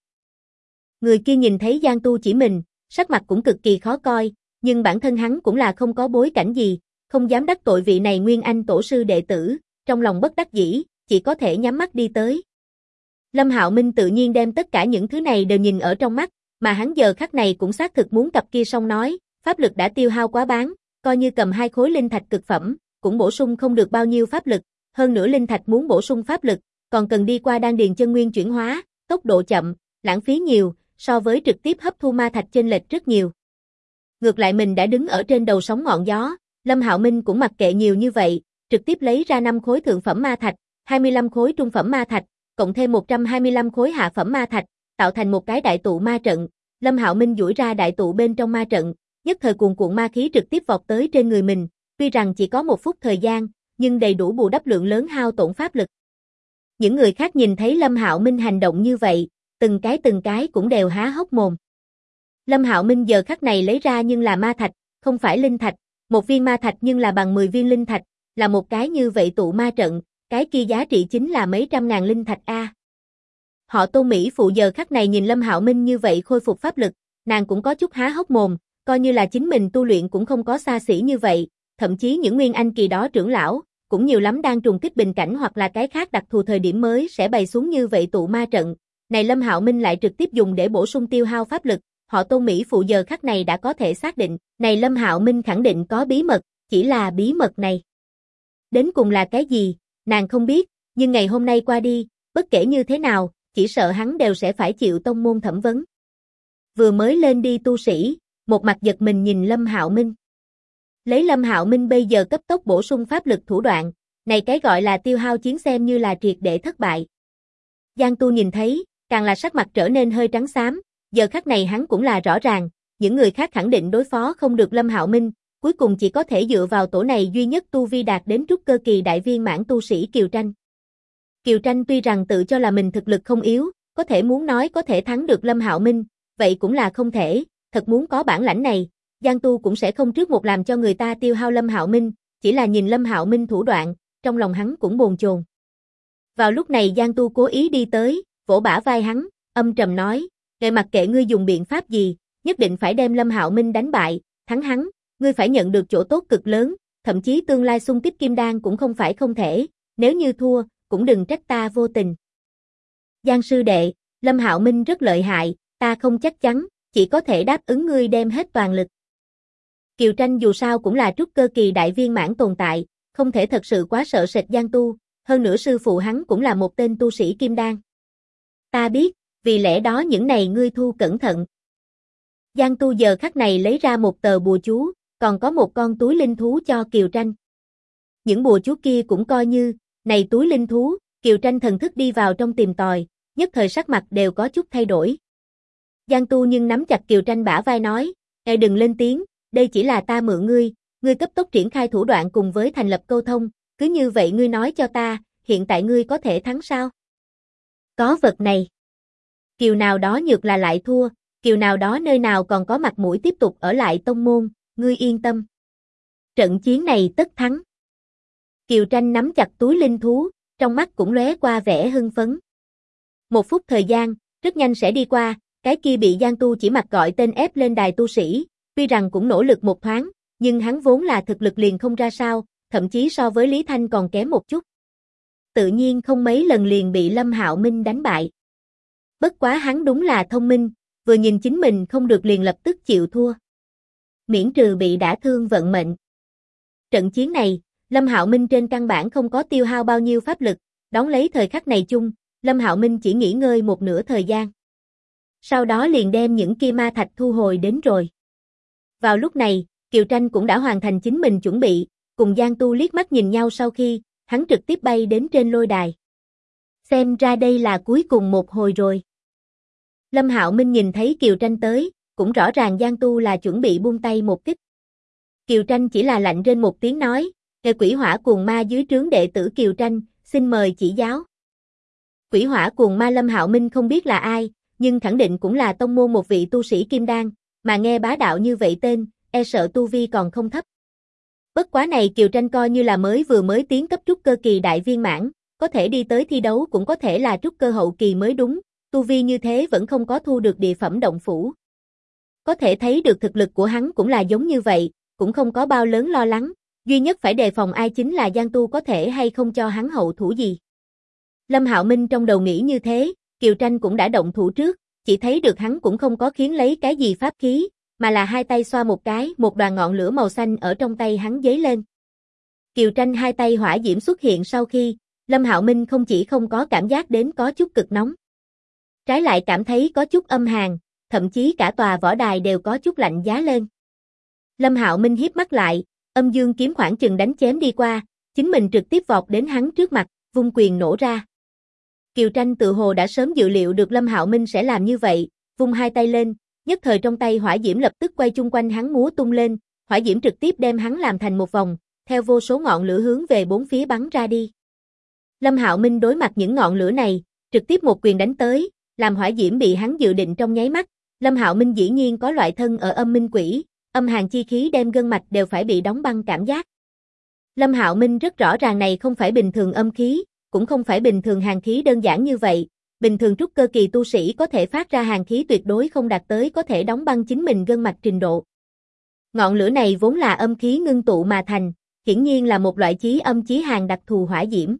Người kia nhìn thấy Giang Tu chỉ mình, sắc mặt cũng cực kỳ khó coi, nhưng bản thân hắn cũng là không có bối cảnh gì, không dám đắc tội vị này Nguyên Anh tổ sư đệ tử, trong lòng bất đắc dĩ, chỉ có thể nhắm mắt đi tới. Lâm Hạo Minh tự nhiên đem tất cả những thứ này đều nhìn ở trong mắt, mà hắn giờ khắc này cũng xác thực muốn cặp kia song nói, pháp lực đã tiêu hao quá bán, coi như cầm 2 khối linh thạch cực phẩm, cũng bổ sung không được bao nhiêu pháp lực, hơn nữa linh thạch muốn bổ sung pháp lực, còn cần đi qua đan điền chân nguyên chuyển hóa, tốc độ chậm, lãng phí nhiều, so với trực tiếp hấp thu ma thạch chênh lệch rất nhiều. Ngược lại mình đã đứng ở trên đầu sóng ngọn gió, Lâm Hạo Minh cũng mặc kệ nhiều như vậy, trực tiếp lấy ra 5 khối thượng phẩm ma thạch, 25 khối trung phẩm ma thạch, cộng thêm 125 khối hạ phẩm ma thạch, tạo thành một cái đại tụ ma trận. Lâm Hạo Minh duỗi ra đại tụ bên trong ma trận, nhất thời cuồn cuộn ma khí trực tiếp vọt tới trên người mình, tuy rằng chỉ có 1 phút thời gian, nhưng đầy đủ bù đắp lượng lớn hao tổn pháp lực. Những người khác nhìn thấy Lâm Hạo Minh hành động như vậy, từng cái cũng đều há hốc mồm. Lâm Hạo Minh giờ khắc này lấy ra nhưng là ma thạch, không phải linh thạch, một viên ma thạch nhưng là bằng 10 viên linh thạch, là một cái như vậy tụ ma trận, cái kia giá trị chính là mấy trăm ngàn linh thạch a. Họ Tôn Mỹ phụ giờ khắc này nhìn Lâm Hạo Minh như vậy khôi phục pháp lực, nàng cũng có chút há hốc mồm, coi như là chính mình tu luyện cũng không có xa xỉ như vậy, thậm chí những nguyên anh kỳ đó trưởng lão, cũng nhiều lắm đang trùng kích bình cảnh hoặc là cái khác đặc thù thời điểm mới sẽ bày xuống như vậy tụ ma trận. Này Lâm Hạo Minh lại trực tiếp dùng để bổ sung tiêu hao pháp lực, họ Tôn Mỹ phụ giờ khắc này đã có thể xác định, này Lâm Hạo Minh khẳng định có bí mật, chỉ là bí mật này đến cùng là cái gì, nàng không biết, nhưng ngày hôm nay qua đi, bất kể như thế nào, chỉ sợ hắn đều sẽ phải chịu tông môn thẩm vấn. Vừa mới lên đi tu sĩ, một mặt giật mình nhìn Lâm Hạo Minh. Lấy Lâm Hạo Minh bây giờ cấp tốc bổ sung pháp lực thủ đoạn, này cái gọi là tiêu hao chiến xem như là triệt để thất bại. Giang Tu nhìn thấy, càng là sắc mặt trở nên hơi trắng xám, giờ khắc này hắn cũng là rõ ràng, những người khác khẳng định đối phó không được Lâm Hạo Minh, cuối cùng chỉ có thể dựa vào tổ này duy nhất tu vi đạt đến trúc cơ kỳ đại viên mãn tu sĩ Kiều Tranh. Kiều Tranh tuy rằng tự cho là mình thực lực không yếu, có thể muốn nói có thể thắng được Lâm Hạo Minh, vậy cũng là không thể, thật muốn có bản lãnh này, Giang Tu cũng sẽ không trước một làm cho người ta tiêu hao Lâm Hạo Minh, chỉ là nhìn Lâm Hạo Minh thủ đoạn, trong lòng hắn cũng bồn chồn. Vào lúc này Giang Tu cố ý đi tới, vỗ bả vai hắn, âm trầm nói, "Kệ mặc kệ ngươi dùng biện pháp gì, nhất định phải đem Lâm Hạo Minh đánh bại, thắng hắn, ngươi phải nhận được chỗ tốt cực lớn, thậm chí tương lai xung kích kim đan cũng không phải không thể, nếu như thua, cũng đừng trách ta vô tình." Giang sư đệ, Lâm Hạo Minh rất lợi hại, ta không chắc chắn, chỉ có thể đáp ứng ngươi đem hết toàn lực. Kiều Tranh dù sao cũng là trúc cơ kỳ đại viên mãn tồn tại, không thể thật sự quá sợ sệt Giang Tu, hơn nữa sư phụ hắn cũng là một tên tu sĩ kim đan. Ta biết, vì lẽ đó những này ngươi thu cẩn thận. Giang Tu giờ khắc này lấy ra một tờ bùa chú, còn có một con túi linh thú cho Kiều Tranh. Những bùa chú kia cũng coi như, này túi linh thú, Kiều Tranh thần thức đi vào trong tìm tòi, nhất thời sắc mặt đều có chút thay đổi. Giang Tu nhưng nắm chặt Kiều Tranh bả vai nói, "Ngài đừng lên tiếng, đây chỉ là ta mượn ngươi cấp tốc triển khai thủ đoạn cùng với thành lập câu thông, cứ như vậy ngươi nói cho ta, hiện tại ngươi có thể thắng sao?" Có vật này. Kiều nào đó nhược là lại thua, Kiều nào đó nơi nào còn có mặt mũi tiếp tục ở lại tông môn, ngươi yên tâm. Trận chiến này tất thắng. Kiều Tranh nắm chặt túi linh thú, trong mắt cũng lóe qua vẻ hưng phấn. 1 phút thời gian, rất nhanh sẽ đi qua, cái kia bị Giang Tu chỉ mặt gọi tên ép lên đài tu sĩ, tuy rằng cũng nỗ lực một thoáng, nhưng hắn vốn là thực lực liền không ra sao, thậm chí so với Lý Thanh còn kém một chút. Tự nhiên không mấy lần liền bị Lâm Hạo Minh đánh bại. Bất quá hắn đúng là thông minh, vừa nhìn chính mình không được liền lập tức chịu thua. Miễn trừ bị đả thương vận mệnh. Trận chiến này, Lâm Hạo Minh trên căn bản không có tiêu hao bao nhiêu pháp lực, đón lấy thời khắc này chung, Lâm Hạo Minh chỉ nghỉ ngơi một nửa thời gian. Sau đó liền đem những kia ma thạch thu hồi đến rồi. Vào lúc này, Kiều Tranh cũng đã hoàn thành chính mình chuẩn bị, cùng Giang Tu liếc mắt nhìn nhau sau khi, hắn trực tiếp bay đến trên lôi đài. Xem ra đây là cuối cùng một hồi rồi. Lâm Hạo Minh nhìn thấy Kiều Tranh tới, cũng rõ ràng Giang Tu là chuẩn bị buông tay một kích. Kiều Tranh chỉ là lạnh rên một tiếng nói, "Kẻ quỷ hỏa cuồng ma dưới trướng đệ tử Kiều Tranh, xin mời chỉ giáo." Quỷ hỏa cuồng ma Lâm Hạo Minh không biết là ai, nhưng khẳng định cũng là tông môn một vị tu sĩ kim đan, mà nghe bá đạo như vậy tên, e sợ tu vi còn không thấp. Bất quá này Kiều Tranh coi như là vừa mới tiến cấp trúc cơ kỳ đại viên mãn, có thể đi tới thi đấu cũng có thể là trúc cơ hậu kỳ mới đúng, tu vi như thế vẫn không có thu được địa phẩm động phủ. Có thể thấy được thực lực của hắn cũng là giống như vậy, cũng không có bao lớn lo lắng, duy nhất phải đề phòng ai chính là Giang Tu có thể hay không cho hắn hậu thủ gì. Lâm Hạo Minh trong đầu nghĩ như thế, Kiều Tranh cũng đã động thủ trước, chỉ thấy được hắn cũng không có khiến lấy cái gì pháp khí, mà là hai tay xoa một cái, một đoàn ngọn lửa màu xanh ở trong tay hắn giấy lên. Kiều Tranh hai tay hỏa diễm xuất hiện sau khi, Lâm Hạo Minh không chỉ không có cảm giác đến có chút cực nóng, trái lại cảm thấy có chút âm hàn, thậm chí cả tòa võ đài đều có chút lạnh giá lên. Lâm Hạo Minh híp mắt lại, âm dương kiếm khoảng chừng đánh chém đi qua, chính mình trực tiếp vọt đến hắn trước mặt, vung quyền nổ ra. Kiều Tranh tự hồ đã sớm dự liệu được Lâm Hạo Minh sẽ làm như vậy, vung hai tay lên, nhất thời trong tay hỏa diễm lập tức quay chung quanh hắn múa tung lên, hỏa diễm trực tiếp đem hắn làm thành một vòng, theo vô số ngọn lửa hướng về bốn phía bắn ra đi. Lâm Hạo Minh đối mặt những ngọn lửa này, trực tiếp một quyền đánh tới, làm hỏa diễm bị hắn dự định trong nháy mắt. Lâm Hạo Minh dĩ nhiên có loại thân ở âm minh quỷ, âm hàn chi khí đem gân mạch đều phải bị đóng băng cảm giác. Lâm Hạo Minh rất rõ ràng này không phải bình thường âm khí, cũng không phải bình thường hàn khí đơn giản như vậy. Bình thường trúc cơ kỳ tu sĩ có thể phát ra hàn khí tuyệt đối không đạt tới có thể đóng băng chính mình gân mạch trình độ. Ngọn lửa này vốn là âm khí ngưng tụ mà thành, hiển nhiên là một loại chí âm chí hàn đặc thù hỏa diễm.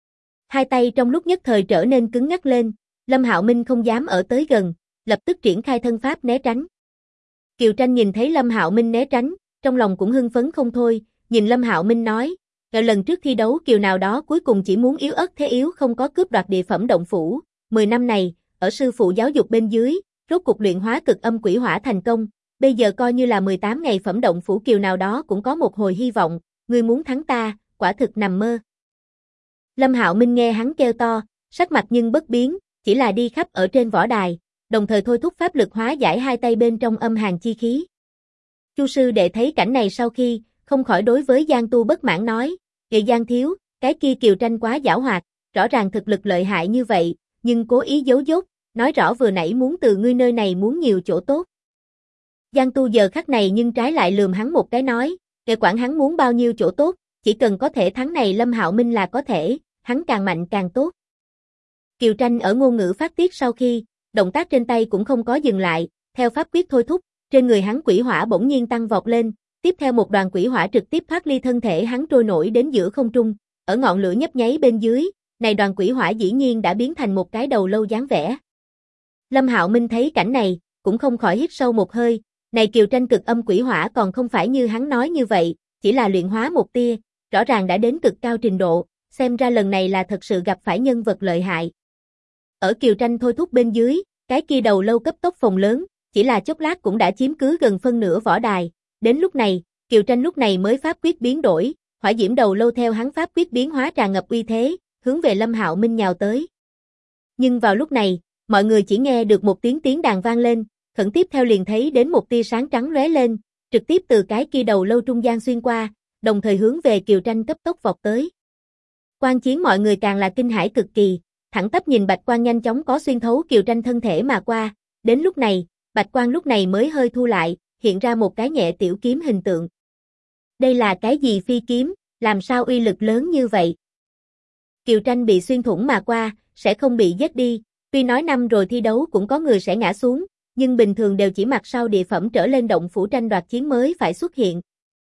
Hai tay trong lúc nhất thời trở nên cứng ngắc lên, Lâm Hạo Minh không dám ở tới gần, lập tức triển khai thân pháp né tránh. Kiều Tranh nhìn thấy Lâm Hạo Minh né tránh, trong lòng cũng hưng phấn không thôi, nhìn Lâm Hạo Minh nói, lần trước thi đấu Kiều nào đó cuối cùng chỉ muốn yếu ớt thế yếu không có cướp đoạt địa phẩm động phủ, 10 năm này, ở sư phụ giáo dục bên dưới, rốt cuộc luyện hóa cực âm quỷ hỏa thành công, bây giờ coi như là 18 ngày phẩm động phủ Kiều nào đó cũng có một hồi hy vọng, ngươi muốn thắng ta, quả thực nằm mơ. Lâm Hạo Minh nghe hắn kêu to, sắc mặt nhưng bất biến, chỉ là đi khắp ở trên võ đài, đồng thời thôi thúc pháp lực hóa giải hai tay bên trong âm hàn chi khí. Chu sư đệ thấy cảnh này sau khi, không khỏi đối với Giang Tu bất mãn nói, "Kìa Giang thiếu, cái kia Kiều Tranh quá giảo hoạt, rõ ràng thực lực lợi hại như vậy, nhưng cố ý giấu dốt, nói rõ vừa nãy muốn từ ngươi nơi này muốn nhiều chỗ tốt." Giang Tu giờ khắc này nhưng trái lại lườm hắn một cái nói, "Kệ quản hắn muốn bao nhiêu chỗ tốt, chỉ cần có thể thắng này Lâm Hạo Minh là có thể, hắn càng mạnh càng tốt." Kiều Tranh ở ngôn ngữ phát tiết sau khi, động tác trên tay cũng không có dừng lại, theo pháp quyết thôi thúc, trên người hắn quỷ hỏa bỗng nhiên tăng vọt lên, tiếp theo một đoàn quỷ hỏa trực tiếp thoát ly thân thể hắn trôi nổi đến giữa không trung, ở ngọn lửa nhấp nháy bên dưới, này đoàn quỷ hỏa dĩ nhiên đã biến thành một cái đầu lâu dáng vẻ. Lâm Hạo Minh thấy cảnh này, cũng không khỏi hít sâu một hơi, này Kiều Tranh cực âm quỷ hỏa còn không phải như hắn nói như vậy, chỉ là luyện hóa một tia, rõ ràng đã đến cực cao trình độ, xem ra lần này là thật sự gặp phải nhân vật lợi hại. Ở Kiều Tranh thôi thúc bên dưới, cái kia đầu lâu cấp tốc phồng lớn, chỉ là chốc lát cũng đã chiếm cứ gần phân nửa võ đài. Đến lúc này, Kiều Tranh lúc này mới pháp quyết biến đổi, hỏa diễm đầu lâu theo hắn pháp quyết biến hóa tràn ngập uy thế, hướng về Lâm Hạo Minh nhào tới. Nhưng vào lúc này, mọi người chỉ nghe được một tiếng đàn vang lên, khẩn tiếp theo liền thấy đến một tia sáng trắng lóe lên, trực tiếp từ cái kia đầu lâu trung gian xuyên qua, đồng thời hướng về Kiều Tranh cấp tốc vọt tới. Quan chiến mọi người càng là kinh hãi cực kỳ, thẳng tắp nhìn bạch quang nhanh chóng có xuyên thấu Kiều Tranh thân thể mà qua, đến lúc này, bạch quang lúc này mới hơi thu lại, hiện ra một cái nhẹ tiểu kiếm hình tượng. Đây là cái gì phi kiếm, làm sao uy lực lớn như vậy? Kiều Tranh bị xuyên thủng mà qua, sẽ không bị giết đi, tuy nói năm rồi thi đấu cũng có người sẽ ngã xuống, nhưng bình thường đều chỉ mặc sau địa phẩm trở lên động phủ tranh đoạt chiến mới phải xuất hiện.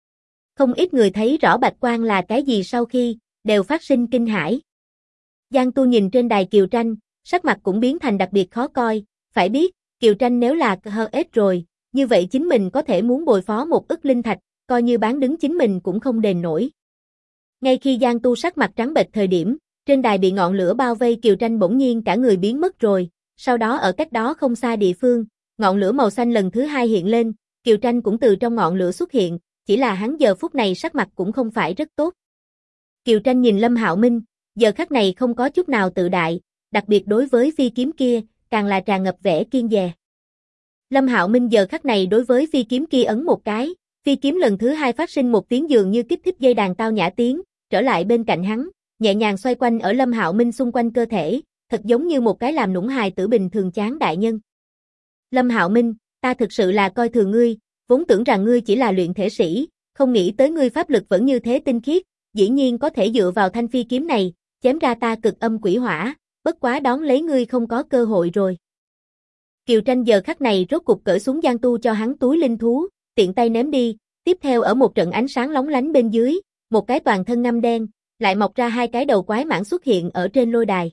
Không ít người thấy rõ bạch quang là cái gì sau khi, đều phát sinh kinh hãi. Giang Tu nhìn trên đài Kiều Tranh, sắc mặt cũng biến thành đặc biệt khó coi, phải biết, Kiều Tranh nếu là HS rồi, như vậy chính mình có thể muốn bồi phó 1 ức linh thạch, coi như bán đứng chính mình cũng không đền nổi. Ngay khi Giang Tu sắc mặt trắng bệch thời điểm, trên đài bị ngọn lửa bao vây Kiều Tranh bỗng nhiên cả người biến mất rồi, sau đó ở cách đó không xa địa phương, ngọn lửa màu xanh lần thứ 2 hiện lên, Kiều Tranh cũng từ trong ngọn lửa xuất hiện, chỉ là hắn giờ phút này sắc mặt cũng không phải rất tốt. Kiều Tranh nhìn Lâm Hạo Minh, giờ khắc này không có chút nào tự đại, đặc biệt đối với phi kiếm kia, càng là tràn ngập vẻ kiêng dè. Lâm Hạo Minh giờ khắc này đối với phi kiếm kia ấn một cái, phi kiếm lần thứ hai phát sinh một tiếng dường như kích thích dây đàn tao nhã tiếng, trở lại bên cạnh hắn, nhẹ nhàng xoay quanh ở Lâm Hạo Minh xung quanh cơ thể, thật giống như một cái làm nũng hài tử bình thường chán đại nhân. Lâm Hạo Minh, ta thực sự là coi thường ngươi, vốn tưởng rằng ngươi chỉ là luyện thể sĩ, không nghĩ tới ngươi pháp lực vẫn như thế tinh khiết, dĩ nhiên có thể dựa vào thanh phi kiếm này, chém ra ta cực âm quỷ hỏa, bất quá đón lấy ngươi không có cơ hội rồi. Kiều Tranh giờ khắc này rốt cục cởi xuống Giang Tu cho hắn túi linh thú, tiện tay ném đi, tiếp theo ở một trận ánh sáng lóng lánh bên dưới, một cái toàn thân ngăm đen, lại mọc ra hai cái đầu quái mãng xuất hiện ở trên lôi đài.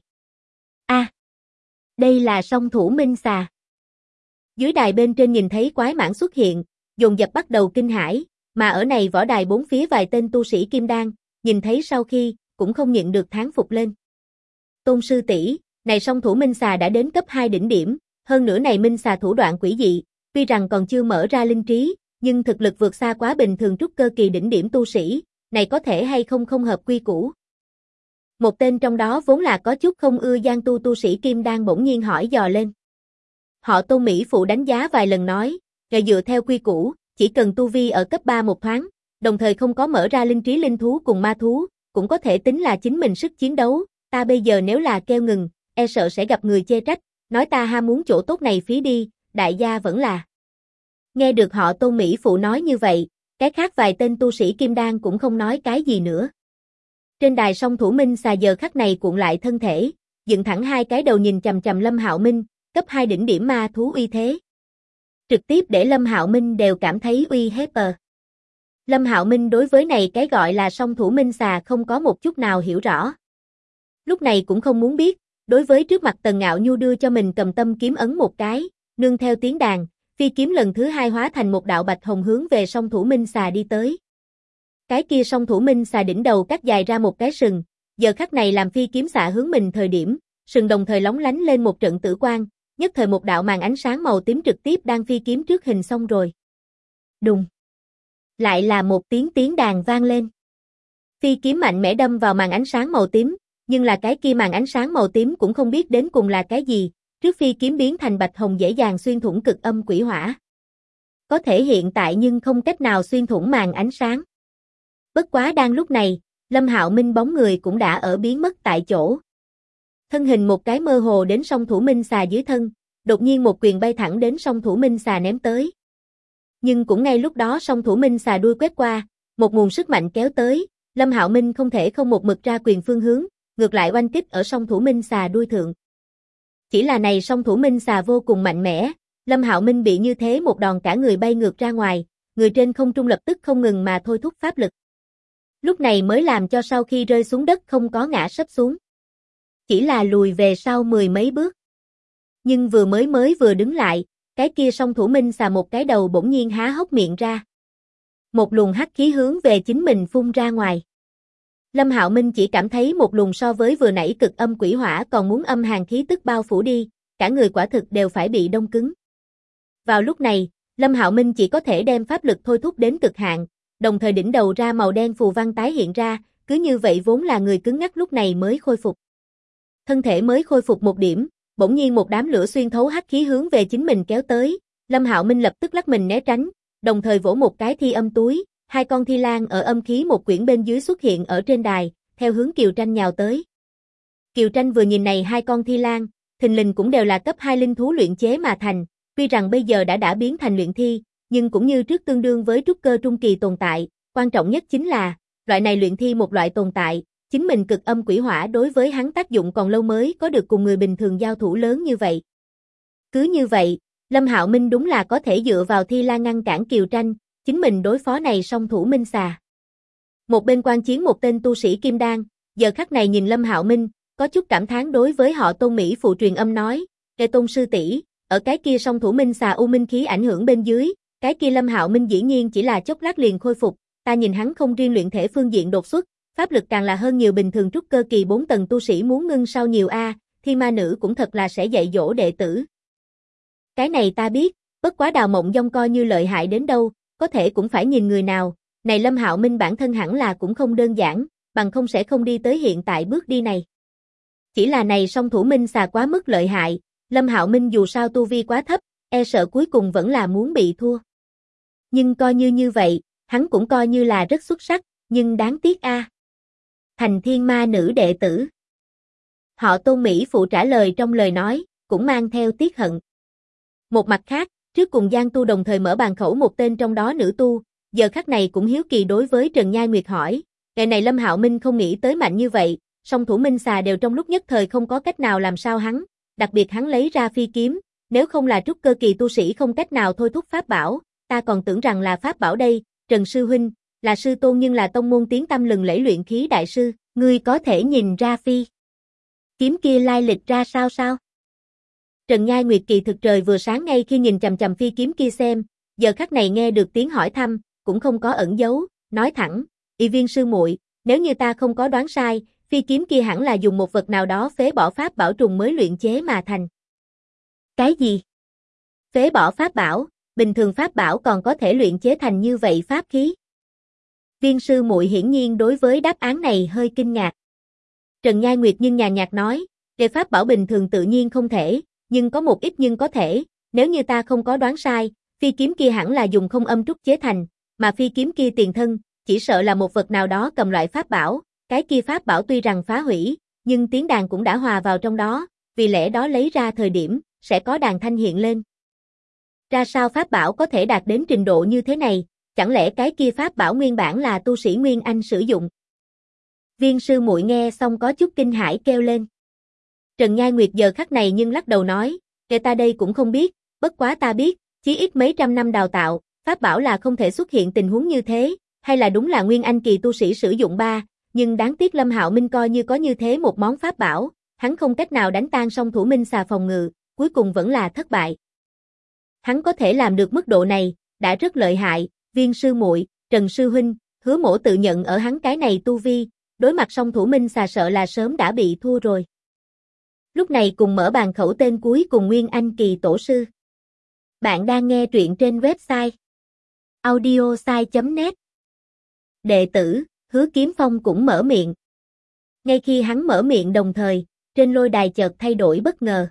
Đây là Song Thủ Minh Xà. Dưới đài bên trên nhìn thấy quái mãng xuất hiện, dồn dập bắt đầu kinh hãi, mà ở này võ đài bốn phía vài tên tu sĩ kim đan, nhìn thấy sau khi, cũng không nhịn được thán phục lên. Tôn sư tỷ, này Song Thủ Minh Xà đã đến cấp 2 đỉnh điểm, hơn nữa này Minh Xà thủ đoạn quỷ dị, tuy rằng còn chưa mở ra linh trí, nhưng thực lực vượt xa quá bình thường trúc cơ kỳ đỉnh điểm tu sĩ, này có thể hay không không hợp quy củ. Một tên trong đó vốn là có chút không ưa Giang Tu tu sĩ kim đan bỗng nhiên hỏi dò lên. Họ Tôn Mỹ Phụ đánh giá vài lần nói, "Ngài dựa theo quy củ, chỉ cần tu vi ở cấp 3 một thoáng, đồng thời không có mở ra linh trí linh thú cùng ma thú, cũng có thể tính là chính mình sức chiến đấu, ta bây giờ nếu là kêu ngừng, e sợ sẽ gặp người chê trách, nói ta ham muốn chỗ tốt này phí đi, đại gia vẫn là." Nghe được họ Tôn Mỹ Phụ nói như vậy, cái khác vài tên tu sĩ kim đan cũng không nói cái gì nữa. Trên đài Song Thủ Minh Xà giờ khắc này cuộn lại thân thể, dựng thẳng hai cái đầu nhìn chằm chằm Lâm Hạo Minh, cấp 2 đỉnh điểm ma thú uy thế. Trực tiếp để Lâm Hạo Minh đều cảm thấy uy hiếp. Lâm Hạo Minh đối với này cái gọi là Song Thủ Minh Xà không có một chút nào hiểu rõ. Lúc này cũng không muốn biết, đối với trước mặt Tần Ngạo Nhu đưa cho mình cầm tâm kiếm ấn một cái, nương theo tiếng đàn, phi kiếm lần thứ hai hóa thành một đạo bạch hồng hướng về Song Thủ Minh Xà đi tới. Cái kia Song Thủ Minh Xà đỉnh đầu cắt dài ra một cái sừng, giờ khắc này làm phi kiếm xạ hướng mình thời điểm, sừng đồng thời lóng lánh lên một trận tử quang, nhất thời một đạo màn ánh sáng màu tím trực tiếp đang phi kiếm trước hình xong rồi. Đùng. Lại là một tiếng đàn vang lên. Phi kiếm mạnh mẽ đâm vào màn ánh sáng màu tím, nhưng là cái kia màn ánh sáng màu tím cũng không biết đến cùng là cái gì, trước phi kiếm biến thành bạch hồng dễ dàng xuyên thủng cực âm quỷ hỏa. Có thể hiện tại nhưng không cách nào xuyên thủng màn ánh sáng. Bất quá đang lúc này, Lâm Hạo Minh bóng người cũng đã ở biến mất tại chỗ. Thân hình một cái mơ hồ đến Song Thủ Minh Xà dưới thân, đột nhiên một quyền bay thẳng đến Song Thủ Minh Xà ném tới. Nhưng cũng ngay lúc đó Song Thủ Minh Xà đuôi quét qua, một nguồn sức mạnh kéo tới, Lâm Hạo Minh không thể không một mực ra quyền phương hướng, ngược lại oanh kích ở Song Thủ Minh Xà đuôi thượng. Chỉ là này Song Thủ Minh Xà vô cùng mạnh mẽ, Lâm Hạo Minh bị như thế một đòn cả người bay ngược ra ngoài, người trên không trung lập tức không ngừng mà thôi thúc pháp lực. Lúc này mới làm cho sau khi rơi xuống đất không có ngã sấp xuống. Chỉ là lùi về sau mười mấy bước. Nhưng mới vừa đứng lại, cái kia Song Thủ Minh Xà một cái đầu bỗng nhiên há hốc miệng ra. Một luồng hắc khí hướng về chính mình phun ra ngoài. Lâm Hạo Minh chỉ cảm thấy một luồng so với vừa nãy cực âm quỷ hỏa còn muốn âm hàn khí tức bao phủ đi, cả người quả thực đều phải bị đông cứng. Vào lúc này, Lâm Hạo Minh chỉ có thể đem pháp lực thôi thúc đến cực hạn, đồng thời đỉnh đầu ra màu đen phù văn tái hiện ra, cứ như vậy vốn là người cứng ngắc lúc này mới khôi phục. Thân thể mới khôi phục một điểm, bỗng nhiên một đám lửa xuyên thấu hắc khí hướng về chính mình kéo tới, Lâm Hạo Minh lập tức lắc mình né tránh, đồng thời vỗ một cái thi âm túi, hai con thi lang ở âm khí một quyển bên dưới xuất hiện ở trên đài, theo hướng Kiều Tranh nhào tới. Kiều Tranh vừa nhìn này hai con thi lang, thình lình cũng đều là cấp 2 linh thú luyện chế mà thành, tuy rằng bây giờ đã biến thành luyện thi, nhưng cũng như trước tương đương với trúc cơ trung kỳ tồn tại, quan trọng nhất chính là, loại này luyện thi một loại tồn tại, chính mình cực âm quỷ hỏa đối với hắn tác dụng còn lâu mới có được cùng người bình thường giao thủ lớn như vậy. Cứ như vậy, Lâm Hạo Minh đúng là có thể dựa vào thi la ngăn cản Kiều Tranh, chính mình đối phó này Song Thủ Minh Xà. Một bên quan chiến một tên tu sĩ kim đan, giờ khắc này nhìn Lâm Hạo Minh, có chút cảm thán đối với họ Tôn Mỹ Phụ truyền âm nói, "Kẻ Tôn sư tỷ, ở cái kia Song Thủ Minh Xà u minh khí ảnh hưởng bên dưới, cái kia Lâm Hạo Minh dĩ nhiên chỉ là chốc lát liền khôi phục, ta nhìn hắn không riêng luyện thể phương diện đột xuất, pháp lực càng là hơn nhiều bình thường trúc cơ kỳ 4 tầng tu sĩ muốn ngưng sau nhiều a, Thi Ma Nữ cũng thật là sẽ dạy dỗ đệ tử." Cái này ta biết, bất quá Đào Mộng Dông coi như lợi hại đến đâu, có thể cũng phải nhìn người nào, Này Lâm Hạo Minh bản thân hẳn là cũng không đơn giản, bằng không sẽ không đi tới hiện tại bước đi này. Chỉ là này song thủ minh xà quá mức lợi hại, Lâm Hạo Minh dù sao tu vi quá thấp, e sợ cuối cùng vẫn là muốn bị thua. Nhưng coi như vậy, hắn cũng coi như là rất xuất sắc, nhưng đáng tiếc a. Thành thiên ma nữ đệ tử. Họ Tôn Mỹ Phụ trả lời trong lời nói, cũng mang theo tiếc hận. Một mặt khác, trước cùng Giang Tu đồng thời mở bàn khẩu một tên trong đó nữ tu, giờ khắc này cũng hiếu kỳ đối với Trần Nhai Nguyệt hỏi, ngày này Lâm Hạo Minh không nghĩ tới mạnh như vậy, song thủ minh xà đều trong lúc nhất thời không có cách nào làm sao hắn, đặc biệt hắn lấy ra phi kiếm, nếu không là trúc cơ kỳ tu sĩ không cách nào thôi thúc pháp bảo, ta còn tưởng rằng là pháp bảo đây, Trần Sư Huynh, là sư tôn nhưng là tông môn tiếng tăm lừng lẫy luyện khí đại sư, ngươi có thể nhìn ra phi kiếm kia lai lịch ra sao sao? Trần Nhai Nguyệt kỳ thực trời vừa sáng ngay khi nhìn chằm chằm phi kiếm kia xem, giờ khắc này nghe được tiếng hỏi thăm, cũng không có ẩn giấu, nói thẳng, Y Viên sư muội, nếu như ta không có đoán sai, phi kiếm kia hẳn là dùng một vật nào đó phế bỏ pháp bảo trùng mới luyện chế mà thành. Cái gì? Phế bỏ pháp bảo, bình thường pháp bảo còn có thể luyện chế thành như vậy pháp khí? Viên sư muội hiển nhiên đối với đáp án này hơi kinh ngạc. Trần Nhai Nguyệt nhưng nhàn nhạt nói, về pháp bảo bình thường tự nhiên không thể, nhưng có một ít nhưng có thể, nếu như ta không có đoán sai, phi kiếm kia hẳn là dùng không âm trúc chế thành, mà phi kiếm kia tiền thân, chỉ sợ là một vật nào đó cầm loại pháp bảo, cái kia pháp bảo tuy rằng phá hủy, nhưng tiếng đàn cũng đã hòa vào trong đó, vì lẽ đó lấy ra thời điểm, sẽ có đàn thanh hiện lên. Ra sao pháp bảo có thể đạt đến trình độ như thế này, chẳng lẽ cái kia pháp bảo nguyên bản là tu sĩ Nguyên Anh sử dụng? Viên sư muội nghe xong có chút kinh hãi kêu lên. Trần Nhai Nguyệt giờ khắc này nhưng lắc đầu nói, kể ta đây cũng không biết, bất quá ta biết, chí ít mấy trăm năm đào tạo, pháp bảo là không thể xuất hiện tình huống như thế, hay là đúng là Nguyên Anh kỳ tu sĩ sử dụng ba, nhưng đáng tiếc Lâm Hạo Minh coi như có như thế một món pháp bảo, hắn không cách nào đánh tan song thủ minh xà phòng ngự, cuối cùng vẫn là thất bại. Hắn có thể làm được mức độ này, đã rất lợi hại, Viên sư muội, Trần sư huynh, Hứa Mỗ tự nhận ở hắn cái này tu vi, đối mặt song thủ minh xà sợ là sớm đã bị thua rồi. Lúc này cùng mở bàn khẩu tên cuối cùng Nguyên Anh kỳ tổ sư. Bạn đang nghe truyện trên website audiosai.net. Đệ tử, Hứa Kiếm Phong cũng mở miệng. Ngay khi hắn mở miệng đồng thời, trên lôi đài chợt thay đổi bất ngờ.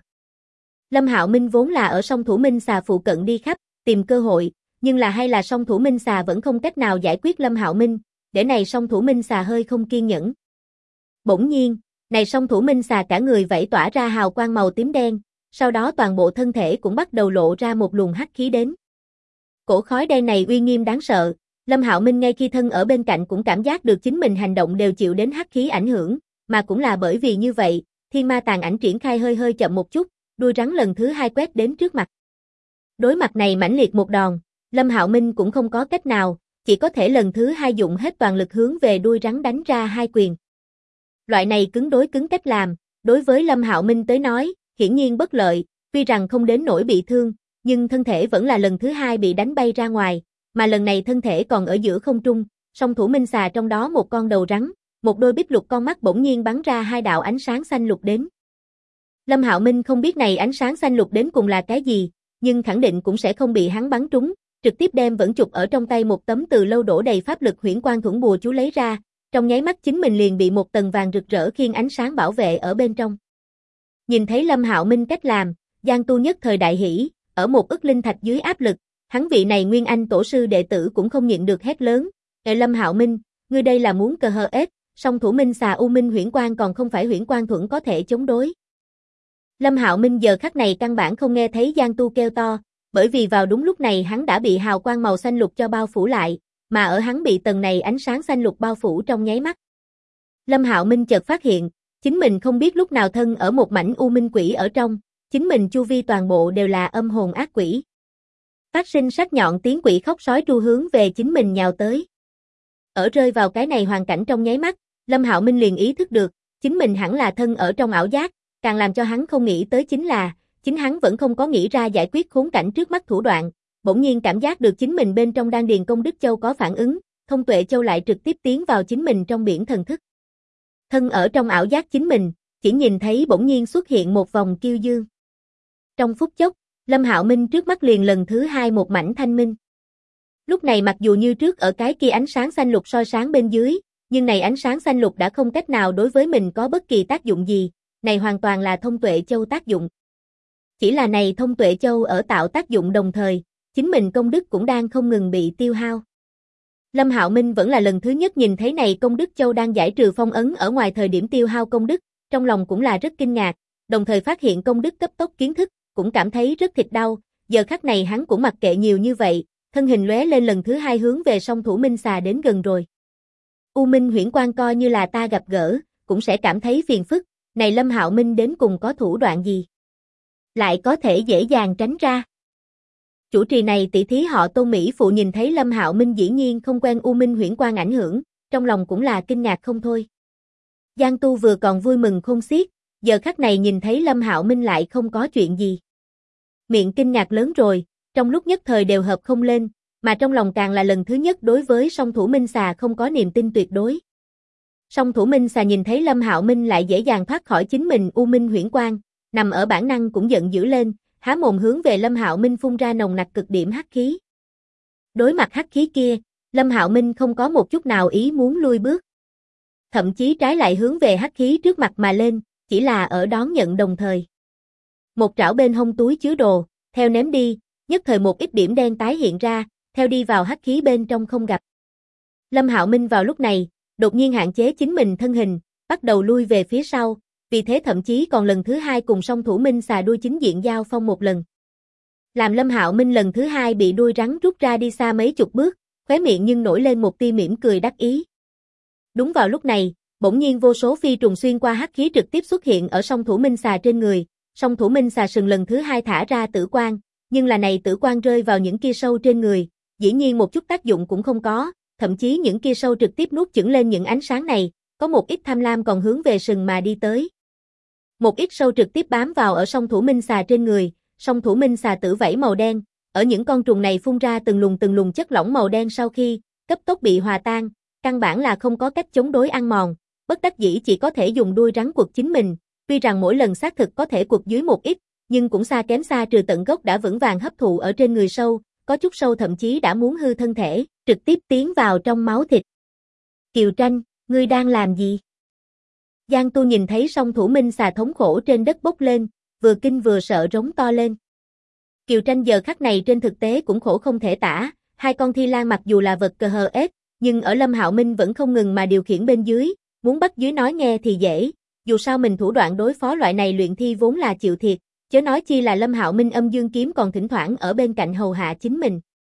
Lâm Hạo Minh vốn là ở song thủ minh xà phụ cận đi khắp, tìm cơ hội, nhưng là hay là song thủ minh xà vẫn không cách nào giải quyết Lâm Hạo Minh, để này song thủ minh xà hơi không kiên nhẫn. Bỗng nhiên, này song thủ minh xà cả người vẫy tỏa ra hào quang màu tím đen, sau đó toàn bộ thân thể cũng bắt đầu lộ ra một luồng hắc khí đến. Cổ khói đen này uy nghiêm đáng sợ, Lâm Hạo Minh ngay khi thân ở bên cạnh cũng cảm giác được chính mình hành động đều chịu đến hắc khí ảnh hưởng, mà cũng là bởi vì như vậy, thiên ma tàn ảnh triển khai hơi hơi chậm một chút, đuôi rắn lần thứ hai quét đến trước mặt. Đối mặt này mãnh liệt một đòn, Lâm Hạo Minh cũng không có cách nào, chỉ có thể lần thứ hai dụng hết toàn lực hướng về đuôi rắn đánh ra hai quyền. Loại này cứng đối cứng cách làm, đối với Lâm Hạo Minh tới nói, hiển nhiên bất lợi, tuy rằng không đến nỗi bị thương, nhưng thân thể vẫn là lần thứ hai bị đánh bay ra ngoài, mà lần này thân thể còn ở giữa không trung, song thủ minh xà trong đó một con đầu rắn, một đôi bích lục con mắt bỗng nhiên bắn ra hai đạo ánh sáng xanh lục đến. Lâm Hạo Minh không biết này ánh sáng xanh lục đến cùng là cái gì, nhưng khẳng định cũng sẽ không bị hắn bắn trúng, trực tiếp đem vẫn chụp ở trong tay một tấm từ lâu đổ đầy pháp lực huyễn quang thuẫn bùa chú lấy ra, trong nháy mắt chính mình liền bị một tầng vàng rực rỡ khiên ánh sáng bảo vệ ở bên trong. Nhìn thấy Lâm Hạo Minh cách làm, Giang Tu nhất thời đại hỉ, ở một ức linh thạch dưới áp lực, hắn vị này Nguyên Anh tổ sư đệ tử cũng không nhịn được hét lớn, Lâm Hạo Minh, ngươi đây là muốn cờ hờ ết, song thủ minh xà u minh huyễn quang còn không phải huyễn quang thuẫn có thể chống đối. Lâm Hạo Minh giờ khắc này căn bản không nghe thấy Giang Tu kêu to, bởi vì vào đúng lúc này hắn đã bị hào quang màu xanh lục cho bao phủ lại, mà ở hắn bị tầng này ánh sáng xanh lục bao phủ trong nháy mắt. Lâm Hạo Minh chợt phát hiện, chính mình không biết lúc nào thân ở một mảnh u minh quỷ ở trong, chính mình chu vi toàn bộ đều là âm hồn ác quỷ. Phát sinh sắc nhọn tiếng quỷ khóc sói tru hướng về chính mình nhào tới. Ở rơi vào cái này hoàn cảnh trong nháy mắt, Lâm Hạo Minh liền ý thức được, chính mình hẳn là thân ở trong ảo giác, càng làm cho hắn không nghĩ tới chính là, chính hắn vẫn không có nghĩ ra giải quyết khốn cảnh trước mắt thủ đoạn, bỗng nhiên cảm giác được chính mình bên trong đan điền công đức châu có phản ứng, thông tuệ châu lại trực tiếp tiến vào chính mình trong biển thần thức. Thân ở trong ảo giác chính mình, chỉ nhìn thấy bỗng nhiên xuất hiện một vòng kiêu dương. Trong phút chốc, Lâm Hạo Minh trước mắt liền lần thứ hai một mảnh thanh minh. Lúc này mặc dù như trước ở cái kia ánh sáng xanh lục soi sáng bên dưới, nhưng này ánh sáng xanh lục đã không cách nào đối với mình có bất kỳ tác dụng gì, này hoàn toàn là thông tuệ châu tác dụng. Chỉ là này thông tuệ châu ở tạo tác dụng đồng thời, chính mình công đức cũng đang không ngừng bị tiêu hao. Lâm Hạo Minh vẫn là lần thứ nhất nhìn thấy này công đức châu đang giải trừ phong ấn ở ngoài thời điểm tiêu hao công đức, trong lòng cũng là rất kinh ngạc, đồng thời phát hiện công đức cấp tốc kiến thức, cũng cảm thấy rất thịt đau, giờ khắc này hắn cũng mặc kệ nhiều như vậy, thân hình lóe lên lần thứ hai hướng về song thủ minh xà đến gần rồi. U Minh Huyễn Quang coi như là ta gặp gỡ, cũng sẽ cảm thấy phiền phức, này Lâm Hạo Minh đến cùng có thủ đoạn gì? Lại có thể dễ dàng tránh ra. Chủ trì này tỷ thí họ Tôn Mỹ Phụ nhìn thấy Lâm Hạo Minh dĩ nhiên không quen U Minh Huyễn Quang ảnh hưởng, trong lòng cũng là kinh ngạc không thôi. Giang Tu vừa còn vui mừng khôn xiết, giờ khắc này nhìn thấy Lâm Hạo Minh lại không có chuyện gì. Miệng kinh ngạc lớn rồi, trong lúc nhất thời đều hợp không lên, mà trong lòng càng là lần thứ nhất đối với song thủ minh xà không có niềm tin tuyệt đối. Song thủ minh xà nhìn thấy Lâm Hạo Minh lại dễ dàng thoát khỏi chính mình U Minh Huyễn Quang, nằm ở bản năng cũng giận dữ lên, há mồm hướng về Lâm Hạo Minh phun ra nồng nặc cực điểm hắc khí. Đối mặt hắc khí kia, Lâm Hạo Minh không có một chút nào ý muốn lui bước. Thậm chí trái lại hướng về hắc khí trước mặt mà lên, chỉ là ở đón nhận đồng thời. Một trảo bên hông túi chứa đồ, theo ném đi, nhất thời một ít điểm đen tái hiện ra, theo đi vào hắc khí bên trong không gặp. Lâm Hạo Minh vào lúc này, đột nhiên hạn chế chính mình thân hình, bắt đầu lui về phía sau, vì thế thậm chí còn lần thứ hai cùng song thủ minh xà đuôi chính diện giao phong một lần. Làm Lâm Hạo Minh lần thứ hai bị đuôi rắn rút ra đi xa mấy chục bước, khóe miệng nhưng nổi lên một tia mỉm cười đắc ý. Đúng vào lúc này, bỗng nhiên vô số phi trùng xuyên qua hắc khí trực tiếp xuất hiện ở song thủ minh xà trên người, song thủ minh xà sừng lần thứ hai thả ra tử quang, nhưng là này tử quang rơi vào những kia sâu trên người, dĩ nhiên một chút tác dụng cũng không có, thậm chí những kia sâu trực tiếp nuốt chửng lên những ánh sáng này, có một ít tham lam còn hướng về sừng mà đi tới. Một ít sâu trực tiếp bám vào ở song thủ minh xà trên người, song thủ minh xà tử vảy màu đen, ở những con trùng này phun ra từng luồng chất lỏng màu đen sau khi cấp tốc bị hòa tan, căn bản là không có cách chống đối ăn mòn, bất đắc dĩ chỉ có thể dùng đuôi rắn quật chính mình, tuy rằng mỗi lần xác thực có thể quật dưới một ít, nhưng cũng xa kém xa trừ tận gốc đã vững vàng hấp thụ ở trên người sâu, có chút sâu thậm chí đã muốn hư thân thể, trực tiếp tiến vào trong máu thịt. Kiều Tranh, ngươi đang làm gì? Giang Tu nhìn thấy song thủ minh xà thống khổ trên đất bốc lên, vừa kinh vừa sợ rống to lên. Kiều Tranh giờ khắc này trên thực tế cũng khổ không thể tả, hai con thi lang mặc dù là vật cờ hờ ết, nhưng ở Lâm Hạo Minh vẫn không ngừng mà điều khiển bên dưới, muốn bắt dưới nói nghe thì dễ, dù sao mình thủ đoạn đối phó loại này luyện thi vốn là chịu thiệt, chớ nói chi là Lâm Hạo Minh âm dương kiếm còn thỉnh thoảng ở bên cạnh hầu hạ chính mình.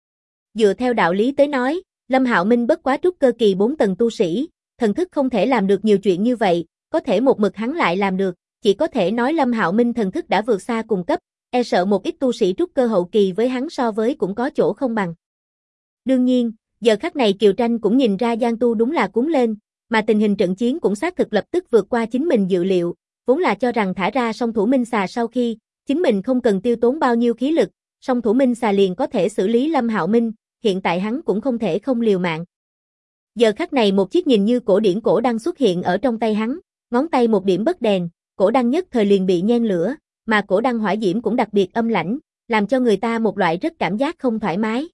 Dựa theo đạo lý tới nói, Lâm Hạo Minh bất quá trúc cơ kỳ 4 tầng tu sĩ, thần thức không thể làm được nhiều chuyện như vậy, có thể một mực hắn lại làm được, chỉ có thể nói Lâm Hạo Minh thần thức đã vượt xa cùng cấp, e sợ một ít tu sĩ trúc cơ hậu kỳ với hắn so với cũng có chỗ không bằng. Đương nhiên, giờ khắc này Kiều Tranh cũng nhìn ra Giang Tu đúng là cuốn lên, mà tình hình trận chiến cũng xác thực lập tức vượt qua chính mình dự liệu, vốn là cho rằng thả ra song thủ minh xà sau khi, chính mình không cần tiêu tốn bao nhiêu khí lực, song thủ minh xà liền có thể xử lý Lâm Hạo Minh, hiện tại hắn cũng không thể không liều mạng. Giờ khắc này một chiếc nhìn như cổ điển cổ đăng xuất hiện ở trong tay hắn, ngón tay một điểm bất đèn, cổ đăng nhất thời liền bị nhen lửa, mà cổ đăng hỏa diễm cũng đặc biệt âm lãnh, làm cho người ta một loại rất cảm giác không thoải mái.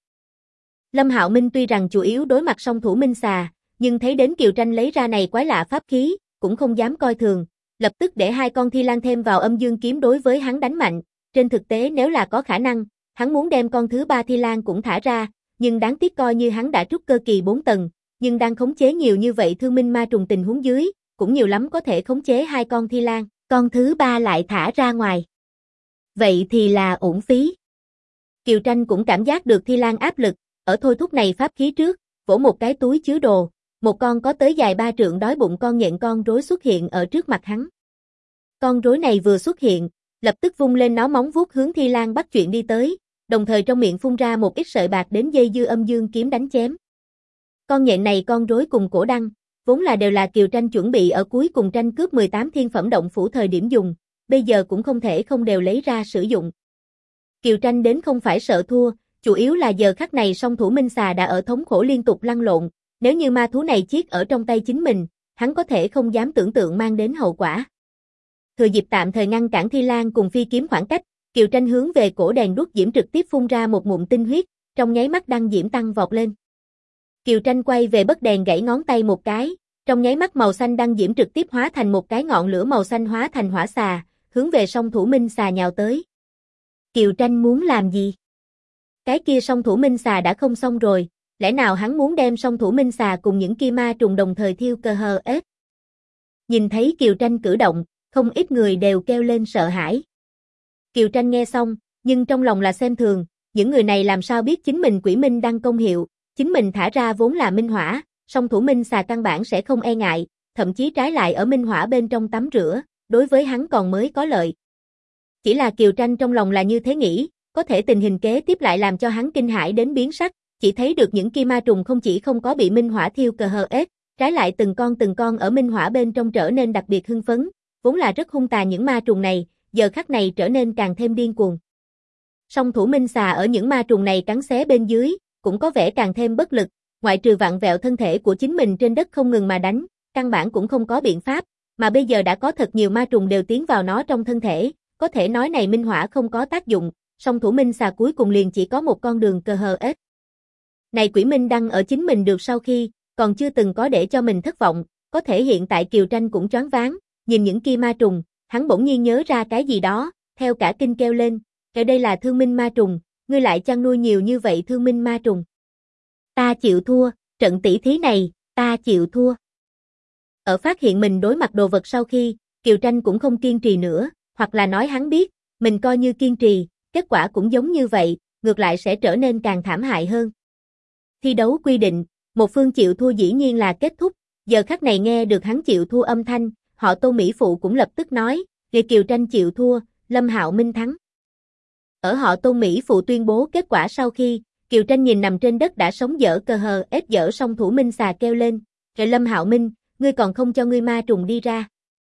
Lâm Hạo Minh tuy rằng chủ yếu đối mặt song thủ minh xà, nhưng thấy đến Kiều Tranh lấy ra này quái lạ pháp khí, cũng không dám coi thường, lập tức để hai con thi lang thêm vào âm dương kiếm đối với hắn đánh mạnh, trên thực tế nếu là có khả năng, hắn muốn đem con thứ ba thi lang cũng thả ra, nhưng đáng tiếc coi như hắn đã trúc cơ kỳ 4 tầng, nhưng đang khống chế nhiều như vậy thương minh ma trùng tình huống dưới, cũng nhiều lắm có thể khống chế hai con thi lang, con thứ ba lại thả ra ngoài. Vậy thì là uổng phí. Kiều Tranh cũng cảm giác được thi lang áp lực, ở thôi thúc này pháp khí trước, vỗ một cái túi chứa đồ, một con có tới dài 3 trượng đói bụng con nhện con rối xuất hiện ở trước mặt hắn. Con rối này vừa xuất hiện, lập tức vung lên nó móng vuốt hướng thi lang bắt chuyện đi tới, đồng thời trong miệng phun ra một ít sợi bạc đến dây dưa âm dương kiếm đánh chém. Con nhện này con rối cùng cổ đăng, vốn là đều là Kiều Tranh chuẩn bị ở cuối cùng tranh cướp 18 thiên phẩm động phủ thời điểm dùng, bây giờ cũng không thể không đều lấy ra sử dụng. Kiều Tranh đến không phải sợ thua, chủ yếu là giờ khắc này song thủ minh xà đã ở thống khổ liên tục lăn lộn, nếu như ma thú này chiết ở trong tay chính mình, hắn có thể không dám tưởng tượng mang đến hậu quả. Thừa dịp tạm thời ngăn cản thi lang cùng phi kiếm khoảng cách, Kiều Tranh hướng về cổ đèn đuốc diễm trực tiếp phun ra một ngụm tinh huyết, trong nháy mắt đăng diễm tăng vọt lên. Kiều Tranh quay về bất đèn gãy ngón tay một cái, trong nháy mắt màu xanh đăng diễm trực tiếp hóa thành một cái ngọn lửa màu xanh hóa thành hỏa xà, hướng về song thủ minh xà nhào tới. Kiều Tranh muốn làm gì? Cái kia song thủ minh xà đã không xong rồi, lẽ nào hắn muốn đem song thủ minh xà cùng những kia ma trùng đồng thời thiêu cơ hờ ết? Nhìn thấy Kiều Tranh cử động, không ít người đều kêu lên sợ hãi. Kiều Tranh nghe xong, nhưng trong lòng là xem thường, những người này làm sao biết chính mình quỷ minh đăng công hiệu, chính mình thả ra vốn là minh hỏa, song thủ minh xà căn bản sẽ không e ngại, thậm chí trái lại ở minh hỏa bên trong tắm rửa, đối với hắn còn mới có lợi. Chỉ là Kiều Tranh trong lòng là như thế nghĩ, có thể tình hình kế tiếp lại làm cho hắn kinh hãi đến biến sắc, chỉ thấy được những kia ma trùng không chỉ không có bị minh hỏa thiêu cờ hờ ết, trái lại từng con ở minh hỏa bên trong trở nên đặc biệt hưng phấn, vốn là rất hung tàn những ma trùng này, giờ khắc này trở nên càng thêm điên cuồng. Song thủ minh xà ở những ma trùng này cắn xé bên dưới, cũng có vẻ càng thêm bất lực, ngoại trừ vặn vẹo thân thể của chính mình trên đất không ngừng mà đánh, căn bản cũng không có biện pháp, mà bây giờ đã có thật nhiều ma trùng đều tiến vào nó trong thân thể, có thể nói này minh hỏa không có tác dụng, song thủ minh xà cuối cùng liền chỉ có một con đường cờ hờ ết. Này quỷ minh đăng ở chính mình được sau khi, còn chưa từng có để cho mình thất vọng, có thể hiện tại Kiều Tranh cũng choáng váng, nhìn những kia ma trùng, hắn bỗng nhiên nhớ ra cái gì đó, theo cả kinh kêu lên, cái đây là thương minh ma trùng, ngươi lại chăn nuôi nhiều như vậy thương minh ma trùng. Ta chịu thua, trận tỷ thí này, ta chịu thua. Ở phát hiện mình đối mặt đồ vật sau khi, Kiều Tranh cũng không kiên trì nữa, hoặc là nói hắn biết, mình coi như kiên trì, kết quả cũng giống như vậy, ngược lại sẽ trở nên càng thảm hại hơn. Thi đấu quy định, một phương chịu thua dĩ nhiên là kết thúc, giờ khắc này nghe được hắn chịu thua âm thanh, họ Tô Mỹ Phụ cũng lập tức nói, vì Kiều Tranh chịu thua, Lâm Hạo Minh thắng. Ở họ Tô Mỹ Phụ tuyên bố kết quả sau khi, Kiều Tranh nhìn nằm trên đất đã sống dở cờ hờ ết dở song thủ minh xà kêu lên, rồi Lâm Hạo Minh, ngươi còn không cho ngươi ma trùng đi ra.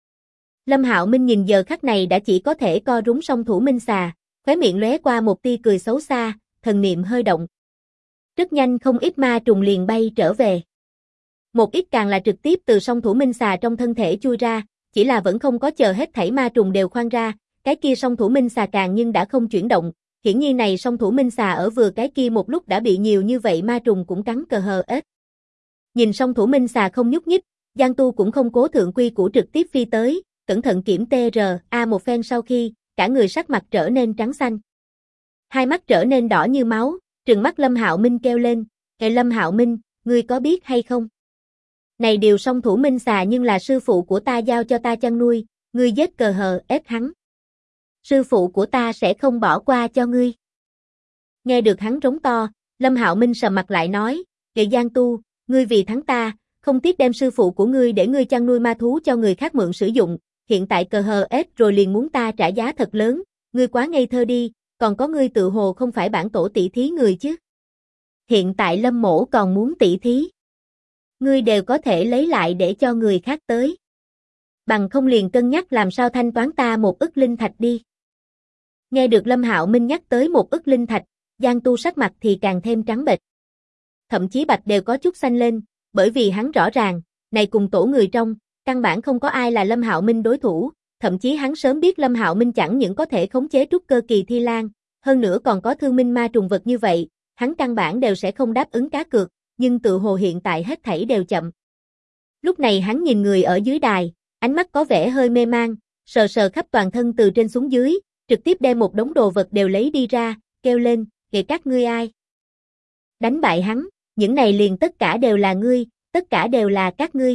Lâm Hạo Minh nhìn giờ khắc này đã chỉ có thể co rúm song thủ minh xà, khóe miệng lóe qua một tia cười xấu xa, thần niệm hơi động. Rất nhanh không ít ma trùng liền bay trở về. Một ít càng là trực tiếp từ song thủ minh xà trong thân thể chui ra, chỉ là vẫn không có chờ hết thảy ma trùng đều khoan ra, cái kia song thủ minh xà càng nhưng đã không chuyển động, hiển nhiên này song thủ minh xà ở vừa cái kia một lúc đã bị nhiều như vậy ma trùng cũng cắn cờ hờ ết. Nhìn song thủ minh xà không nhúc nhích, Giang Tu cũng không cố thượng quy củ trực tiếp phi tới, cẩn thận kiểm TRA một phen sau khi, cả người sắc mặt trở nên trắng xanh. Hai mắt trở nên đỏ như máu, trừng mắt Lâm Hạo Minh kêu lên, "Ê Lâm Hạo Minh, ngươi có biết hay không? Này điều song thủ minh xà nhưng là sư phụ của ta giao cho ta chăn nuôi, ngươi giết cờ hờ ép hắn. Sư phụ của ta sẽ không bỏ qua cho ngươi." Nghe được hắn rống to, Lâm Hạo Minh sầm mặt lại nói, "Kệ Giang Tu, ngươi vì thắng ta, không tiếc đem sư phụ của ngươi để ngươi chăn nuôi ma thú cho người khác mượn sử dụng, hiện tại cờ hờ ép rồi liền muốn ta trả giá thật lớn, ngươi quá ngây thơ đi, còn có ngươi tự hồ không phải bản tổ tỷ thí người chứ. Hiện tại Lâm Mỗ còn muốn tỷ thí. Ngươi đều có thể lấy lại để cho người khác tới. Bằng không liền cân nhắc làm sao thanh toán ta 1 ức linh thạch đi." Nghe được Lâm Hạo Minh nhắc tới 1 ức linh thạch, Giang Tu sắc mặt thì càng thêm trắng bệch. Thậm chí bạch đều có chút xanh lên, bởi vì hắn rõ ràng, này cùng tổ người trong, căn bản không có ai là Lâm Hạo Minh đối thủ, thậm chí hắn sớm biết Lâm Hạo Minh chẳng những có thể khống chế trúc cơ kỳ thi lan, hơn nữa còn có thương minh ma trùng vật như vậy, hắn căn bản đều sẽ không đáp ứng cá cược, nhưng tự hồ hiện tại hết thảy đều chậm. Lúc này hắn nhìn người ở dưới đài, ánh mắt có vẻ hơi mê mang, sờ sờ khắp toàn thân từ trên xuống dưới, trực tiếp đem một đống đồ vật đều lấy đi ra, kêu lên, "Kệ các ngươi ai đánh bại hắn, những này liền tất cả đều là ngươi, tất cả đều là các ngươi."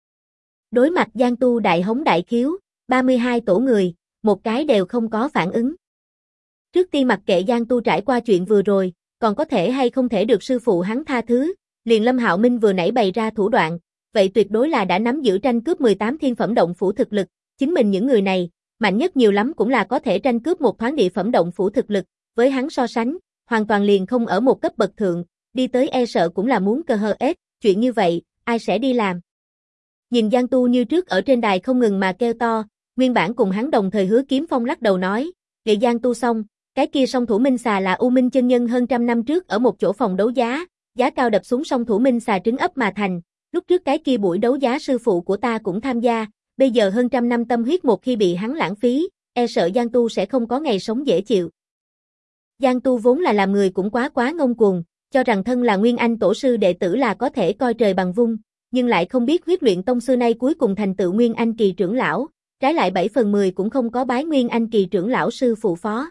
Đối mặt Giang Tu đại hống đại khiếu, 32 tổ người, một cái đều không có phản ứng. Trước tiên mặc kệ Giang Tu trải qua chuyện vừa rồi, còn có thể hay không thể được sư phụ hắn tha thứ, liền Lâm Hạo Minh vừa nãy bày ra thủ đoạn, vậy tuyệt đối là đã nắm giữ tranh cướp 18 thiên phẩm động phủ thực lực, chính mình những người này, mạnh nhất nhiều lắm cũng là có thể tranh cướp một thoáng địa phẩm động phủ thực lực, với hắn so sánh, hoàn toàn liền không ở một cấp bậc thượng, đi tới e sợ cũng là muốn cờ hờ ết, chuyện như vậy, ai sẽ đi làm. Nhìn Giang Tu như trước ở trên đài không ngừng mà kêu to, nguyên bản cùng hắn đồng thời Hứa Kiếm Phong lắc đầu nói, "Kệ Giang Tu xong, cái kia song thủ minh xà là U Minh chân nhân hơn trăm năm trước ở một chỗ phòng đấu giá, giá cao đập xuống song thủ minh xà trứng ấp mà thành, lúc trước cái kia buổi đấu giá sư phụ của ta cũng tham gia, bây giờ hơn trăm năm tâm huyết một khi bị hắn lãng phí, e sợ Giang Tu sẽ không có ngày sống dễ chịu." Giang Tu vốn là làm người cũng quá ngông cuồng, cho rằng thân là Nguyên Anh tổ sư đệ tử là có thể coi trời bằng vung, nhưng lại không biết huyết luyện tông xưa nay cuối cùng thành tựu Nguyên Anh kỳ trưởng lão, trái lại 7/10 cũng không có bái Nguyên Anh kỳ trưởng lão sư phụ phó.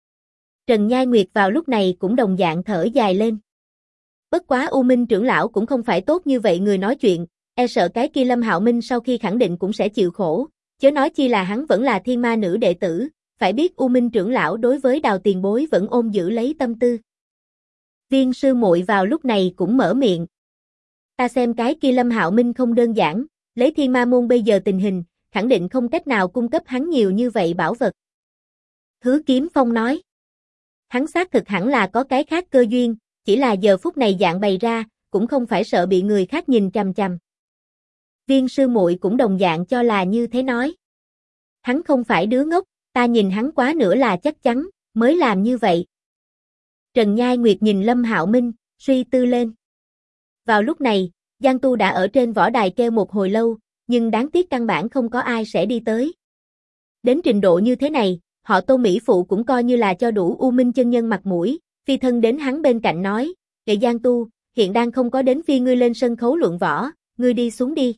Trần Nhai Nguyệt vào lúc này cũng đồng dạng thở dài lên. Bất quá U Minh trưởng lão cũng không phải tốt như vậy người nói chuyện, e sợ cái kia Lâm Hạo Minh sau khi khẳng định cũng sẽ chịu khổ, chớ nói chi là hắn vẫn là thiên ma nữ đệ tử, phải biết U Minh trưởng lão đối với Đào tiền bối vẫn ôm giữ lấy tâm tư. Viên sư muội vào lúc này cũng mở miệng. Ta xem cái kia Lâm Hạo Minh không đơn giản, lấy thiên ma môn bây giờ tình hình, khẳng định không cách nào cung cấp hắn nhiều như vậy bảo vật. Hứa Kiếm Phong nói. Hắn xác thực hẳn là có cái khác cơ duyên, chỉ là giờ phút này dạng bày ra, cũng không phải sợ bị người khác nhìn chằm chằm. Viên sư muội cũng đồng dạng cho là như thế nói. Hắn không phải đứa ngốc, ta nhìn hắn quá nữa là chắc chắn, mới làm như vậy. Trần Nhai Nguyệt nhìn Lâm Hạo Minh, suy tư lên. Vào lúc này, Giang Tu đã ở trên võ đài kêu một hồi lâu, nhưng đáng tiếc căn bản không có ai sẽ đi tới. Đến trình độ như thế này, họ Tô Mỹ Phụ cũng coi như là cho đủ U Minh chân nhân mặt mũi, phi thân đến hắn bên cạnh nói, "Đệ Giang Tu, hiện đang không có đến phi ngươi lên sân khấu luận võ, ngươi đi xuống đi."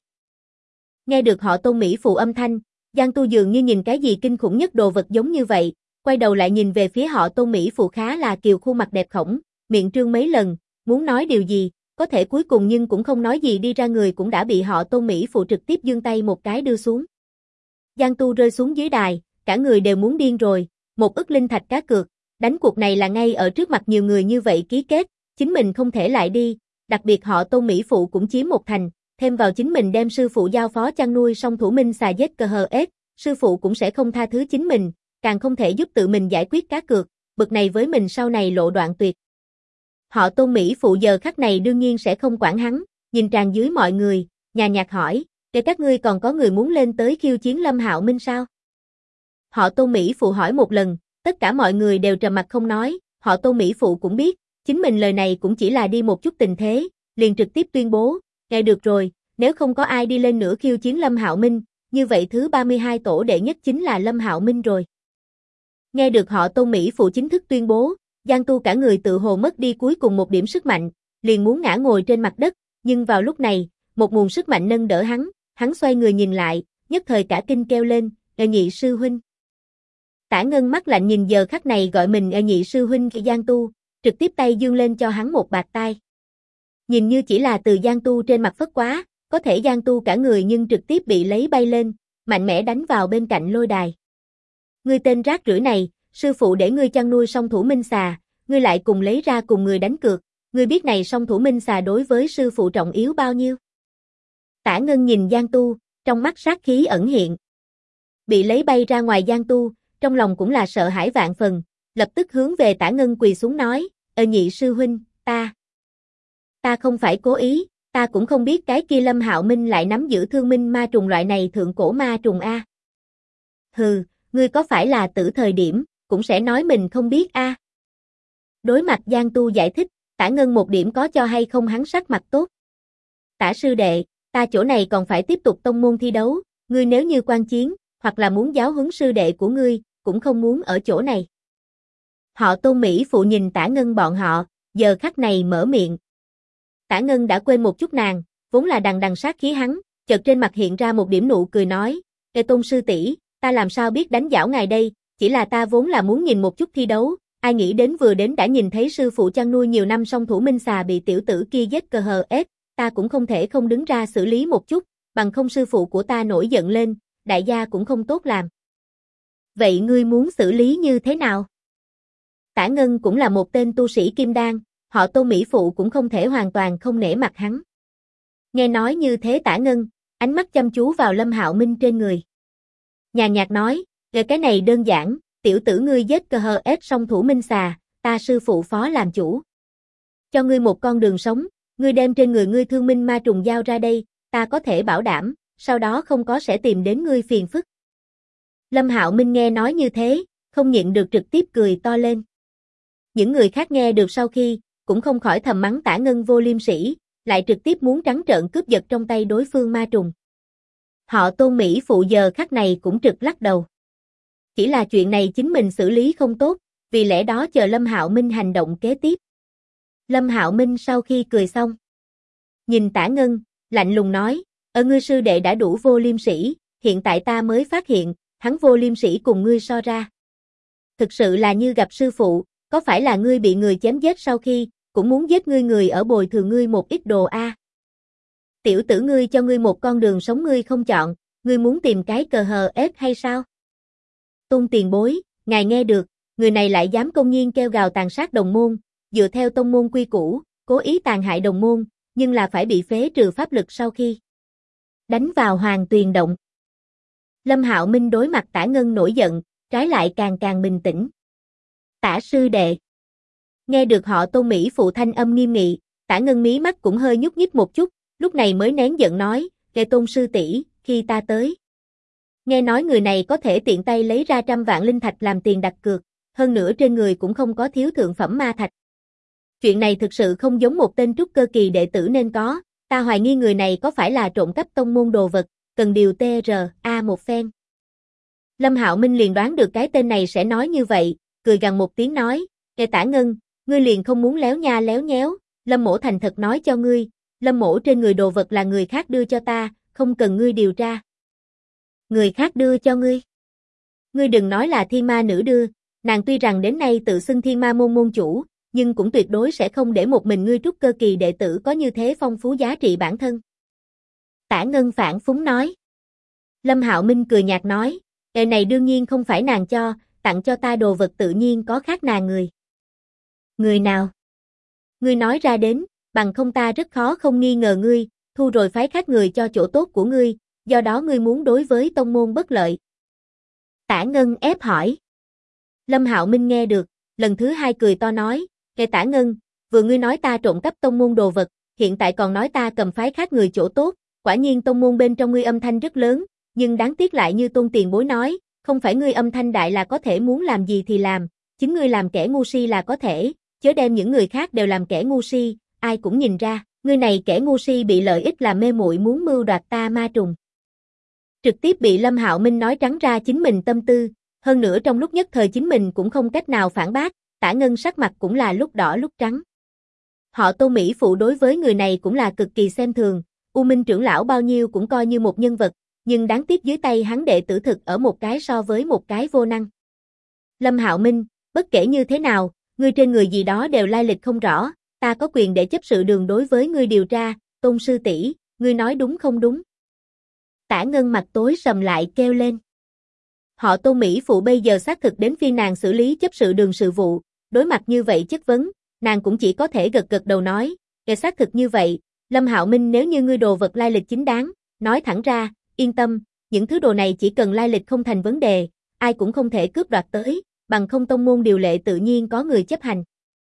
Nghe được họ Tô Mỹ Phụ âm thanh, Giang Tu dường như nhìn cái gì kinh khủng nhất đồ vật giống như vậy, quay đầu lại nhìn về phía họ Tô Mỹ Phụ khá là kiều khuôn mặt đẹp khổng, miệng trương mấy lần, muốn nói điều gì, có thể cuối cùng nhưng cũng không nói gì đi ra người cũng đã bị họ Tô Mỹ Phụ trực tiếp giương tay một cái đưa xuống. Giang Tu rơi xuống dưới đài, cả người đều muốn điên rồi, 1 ức linh thạch cá cược, đánh cuộc này là ngay ở trước mặt nhiều người như vậy ký kết, chính mình không thể lại đi, đặc biệt họ Tô Mỹ Phụ cũng chiếm 1/, thêm vào chính mình đem sư phụ giao phó chăn nuôi song thủ minh xà giết cờ hờ ết, sư phụ cũng sẽ không tha thứ chính mình, càng không thể giúp tự mình giải quyết cá cược, bực này với mình sau này lộ đoạn tuyệt. Họ Tôn Mỹ Phụ giờ khắc này đương nhiên sẽ không quản hắn, nhìn tràn dưới mọi người, nhàn nhạt hỏi, để các ngươi còn có người muốn lên tới khiêu chiến Lâm Hạo Minh sao? Họ Tôn Mỹ Phụ hỏi một lần, tất cả mọi người đều trầm mặt không nói, họ Tôn Mỹ Phụ cũng biết, chính mình lời này cũng chỉ là đi một chút tình thế, liền trực tiếp tuyên bố, nghe được rồi, nếu không có ai đi lên nữa khiêu chiến Lâm Hạo Minh, như vậy thứ 32 tổ đệ nhất chính là Lâm Hạo Minh rồi. Nghe được họ Tôn Mỹ Phụ chính thức tuyên bố, Giang Tu cả người tự hồ mất đi cuối cùng một điểm sức mạnh, liền muốn ngã ngồi trên mặt đất, nhưng vào lúc này, một nguồn sức mạnh nâng đỡ hắn xoay người nhìn lại, nhất thời cả kinh kêu lên, Nhị sư huynh. Tả Ngân mắt lạnh nhìn giờ khắc này gọi mình Nhị sư huynh khi Giang Tu, trực tiếp tay dương lên cho hắn một bạt tai. Nhìn như chỉ là từ Giang Tu trên mặt phất quá, có thể Giang Tu cả người nhưng trực tiếp bị lấy bay lên, mạnh mẽ đánh vào bên cạnh lôi đài. Ngươi tên rác rưởi này, sư phụ để ngươi chăn nuôi song thủ minh xà, ngươi lại cùng lấy ra cùng người đánh cược, ngươi biết này song thủ minh xà đối với sư phụ trọng yếu bao nhiêu? Tả Ngân nhìn Giang Tu, trong mắt sát khí ẩn hiện. Bị lấy bay ra ngoài Giang Tu, trong lòng cũng là sợ hãi vạn phần, lập tức hướng về Tả Ngân quỳ xuống nói, Nhị sư huynh, ta không phải cố ý, ta cũng không biết cái kia Lâm Hạo Minh lại nắm giữ thương minh ma trùng loại này thượng cổ ma trùng a. Hừ, ngươi có phải là tử thời điểm, cũng sẽ nói mình không biết a. Đối mặt Giang Tu giải thích, Tả Ngân một điểm có cho hay không hắn sắc mặt tốt. Tả sư đệ, ta chỗ này còn phải tiếp tục tông môn thi đấu, ngươi nếu như quan chiến, hoặc là muốn giáo huấn sư đệ của ngươi, cũng không muốn ở chỗ này. Họ Tôn Mỹ Phụ nhìn Tả Ngân bọn họ, giờ khắc này mở miệng. Tả Ngân đã quên một chút nàng, vốn là đằng đằng sát khí hắn, chợt trên mặt hiện ra một điểm nụ cười nói, Tôn sư tỷ, ta làm sao biết đánh giảo ngài đây, chỉ là ta vốn là muốn nhìn một chút thi đấu, ai nghĩ đến vừa đến đã nhìn thấy sư phụ chăn nuôi nhiều năm song thủ minh xà bị tiểu tử kia giết cờ hờ ết, ta cũng không thể không đứng ra xử lý một chút, bằng không sư phụ của ta nổi giận lên, đại gia cũng không tốt làm. Vậy ngươi muốn xử lý như thế nào? Tả Ngân cũng là một tên tu sĩ kim đan, họ Tô Mỹ Phụ cũng không thể hoàn toàn không nể mặt hắn. Nghe nói như thế Tả Ngân, ánh mắt chăm chú vào Lâm Hạo Minh trên người. Nhàn nhạt nói, cái này đơn giản, tiểu tử ngươi giết cờ hờ ết song thủ minh xà, ta sư phụ phó làm chủ. Cho ngươi một con đường sống, ngươi đem trên người ngươi thương minh ma trùng giao ra đây, ta có thể bảo đảm, sau đó không có sẽ tìm đến ngươi phiền phức. Lâm Hạo Minh nghe nói như thế, không nhịn được trực tiếp cười to lên. Những người khác nghe được sau khi, cũng không khỏi thầm mắng Tả Ngân vô liêm sỉ, lại trực tiếp muốn trắng trợn cướp giật trong tay đối phương ma trùng. Họ Tôn Mỹ Phụ giờ khắc này cũng trực lắc đầu. Chỉ là chuyện này chính mình xử lý không tốt, vì lẽ đó chờ Lâm Hạo Minh hành động kế tiếp. Lâm Hạo Minh sau khi cười xong, nhìn Tả Ngân, lạnh lùng nói, ngươi sư đệ đã đủ vô liêm sỉ, hiện tại ta mới phát hiện, hắn vô liêm sỉ cùng ngươi so ra. Thực sự là như gặp sư phụ, có phải là ngươi bị người chém giết sau khi, cũng muốn giết ngươi người ở bồi thường ngươi một ít đồ a? Tiểu tử ngươi cho ngươi một con đường sống ngươi không chọn, ngươi muốn tìm cái cờ hờ ép hay sao? Tôn tiền bối, ngài nghe được, người này lại dám công nhiên kêu gào tàn sát đồng môn, dựa theo tông môn quy củ, cố ý tàn hại đồng môn, nhưng là phải bị phế trừ pháp lực sau khi đánh vào Hoàng Tuyền Động. Lâm Hạo Minh đối mặt Tả Ngân nổi giận, trái lại càng bình tĩnh. Tả sư đệ. Nghe được họ Tôn Mỹ phụ thanh âm nghiêm nghị, Tả Ngân mí mắt cũng hơi nhúc nhích một chút, lúc này mới nén giận nói, "Kệ Tôn sư tỷ, khi ta tới, nghe nói người này có thể tiện tay lấy ra 100 vạn linh thạch làm tiền đặt cược, hơn nữa trên người cũng không có thiếu thượng phẩm ma thạch. Chuyện này thực sự không giống một tên trúc cơ kỳ đệ tử nên có, ta hoài nghi người này có phải là trộm cắp tông môn đồ vật, cần điều TRA một phen." Lâm Hạo Minh liền đoán được cái tên này sẽ nói như vậy, cười gằn một tiếng nói, "Kệ Tả Ngân, ngươi liền không muốn léo nha léo nhéo, Lâm mỗ thành thật nói cho ngươi, Lâm mỗ trên người đồ vật là người khác đưa cho ta, không cần ngươi điều tra." Người khác đưa cho ngươi? Ngươi đừng nói là Thiên Ma nữ đưa, nàng tuy rằng đến nay tự xưng Thiên Ma môn môn chủ, nhưng cũng tuyệt đối sẽ không để một mình ngươi trúc cơ kỳ đệ tử có như thế phong phú giá trị bản thân. Tả Ngân phản phúng nói. Lâm Hạo Minh cười nhạt nói, "Cái này đương nhiên không phải nàng cho, tặng cho ta đồ vật tự nhiên có khác nàng người." Người nào? Ngươi nói ra đến, bằng không ta rất khó không nghi ngờ ngươi, thu rồi phái khác người cho chỗ tốt của ngươi, do đó ngươi muốn đối với tông môn bất lợi. Tả Ngân ép hỏi. Lâm Hạo Minh nghe được, lần thứ hai cười to nói, "Kệ Tả Ngân, vừa ngươi nói ta trộm cắp tông môn đồ vật, hiện tại còn nói ta cầm phái khác người chỗ tốt, quả nhiên tông môn bên trong ngươi âm thanh rất lớn, nhưng đáng tiếc lại như Tôn tiền bối nói, không phải ngươi âm thanh đại là có thể muốn làm gì thì làm, chính ngươi làm kẻ ngu si là có thể, chớ đem những người khác đều làm kẻ ngu si, ai cũng nhìn ra, ngươi này kẻ ngu si bị lợi ích làm mê muội muốn mưu đoạt ta ma trùng." Trực tiếp bị Lâm Hạo Minh nói trắng ra chính mình tâm tư, hơn nữa trong lúc nhất thời chính mình cũng không cách nào phản bác, Tả Ngân sắc mặt cũng là lúc đỏ lúc trắng. Họ Tô Mỹ phụ đối với người này cũng là cực kỳ xem thường, U Minh trưởng lão bao nhiêu cũng coi như một nhân vật, nhưng đáng tiếc dưới tay hắn đệ tử thực ở một cái so với một cái vô năng. Lâm Hạo Minh, bất kể như thế nào, ngươi trên người gì đó đều lai lịch không rõ, ta có quyền để chấp sự đường đối với ngươi điều tra, Tôn sư tỷ, ngươi nói đúng không đúng? Tả Ngân mặt tối sầm lại kêu lên. Họ Tôn Mỹ phụ bây giờ xác thực đến phiên nàng xử lý chấp sự đường sự vụ, đối mặt như vậy chất vấn, nàng cũng chỉ có thể gật đầu nói, "Kẻ xác thực như vậy, Lâm Hạo Minh nếu như ngươi đồ vật lai lịch chính đáng, nói thẳng ra, yên tâm, những thứ đồ này chỉ cần lai lịch không thành vấn đề, ai cũng không thể cướp đoạt tới, bằng không tông môn điều lệ tự nhiên có người chấp hành."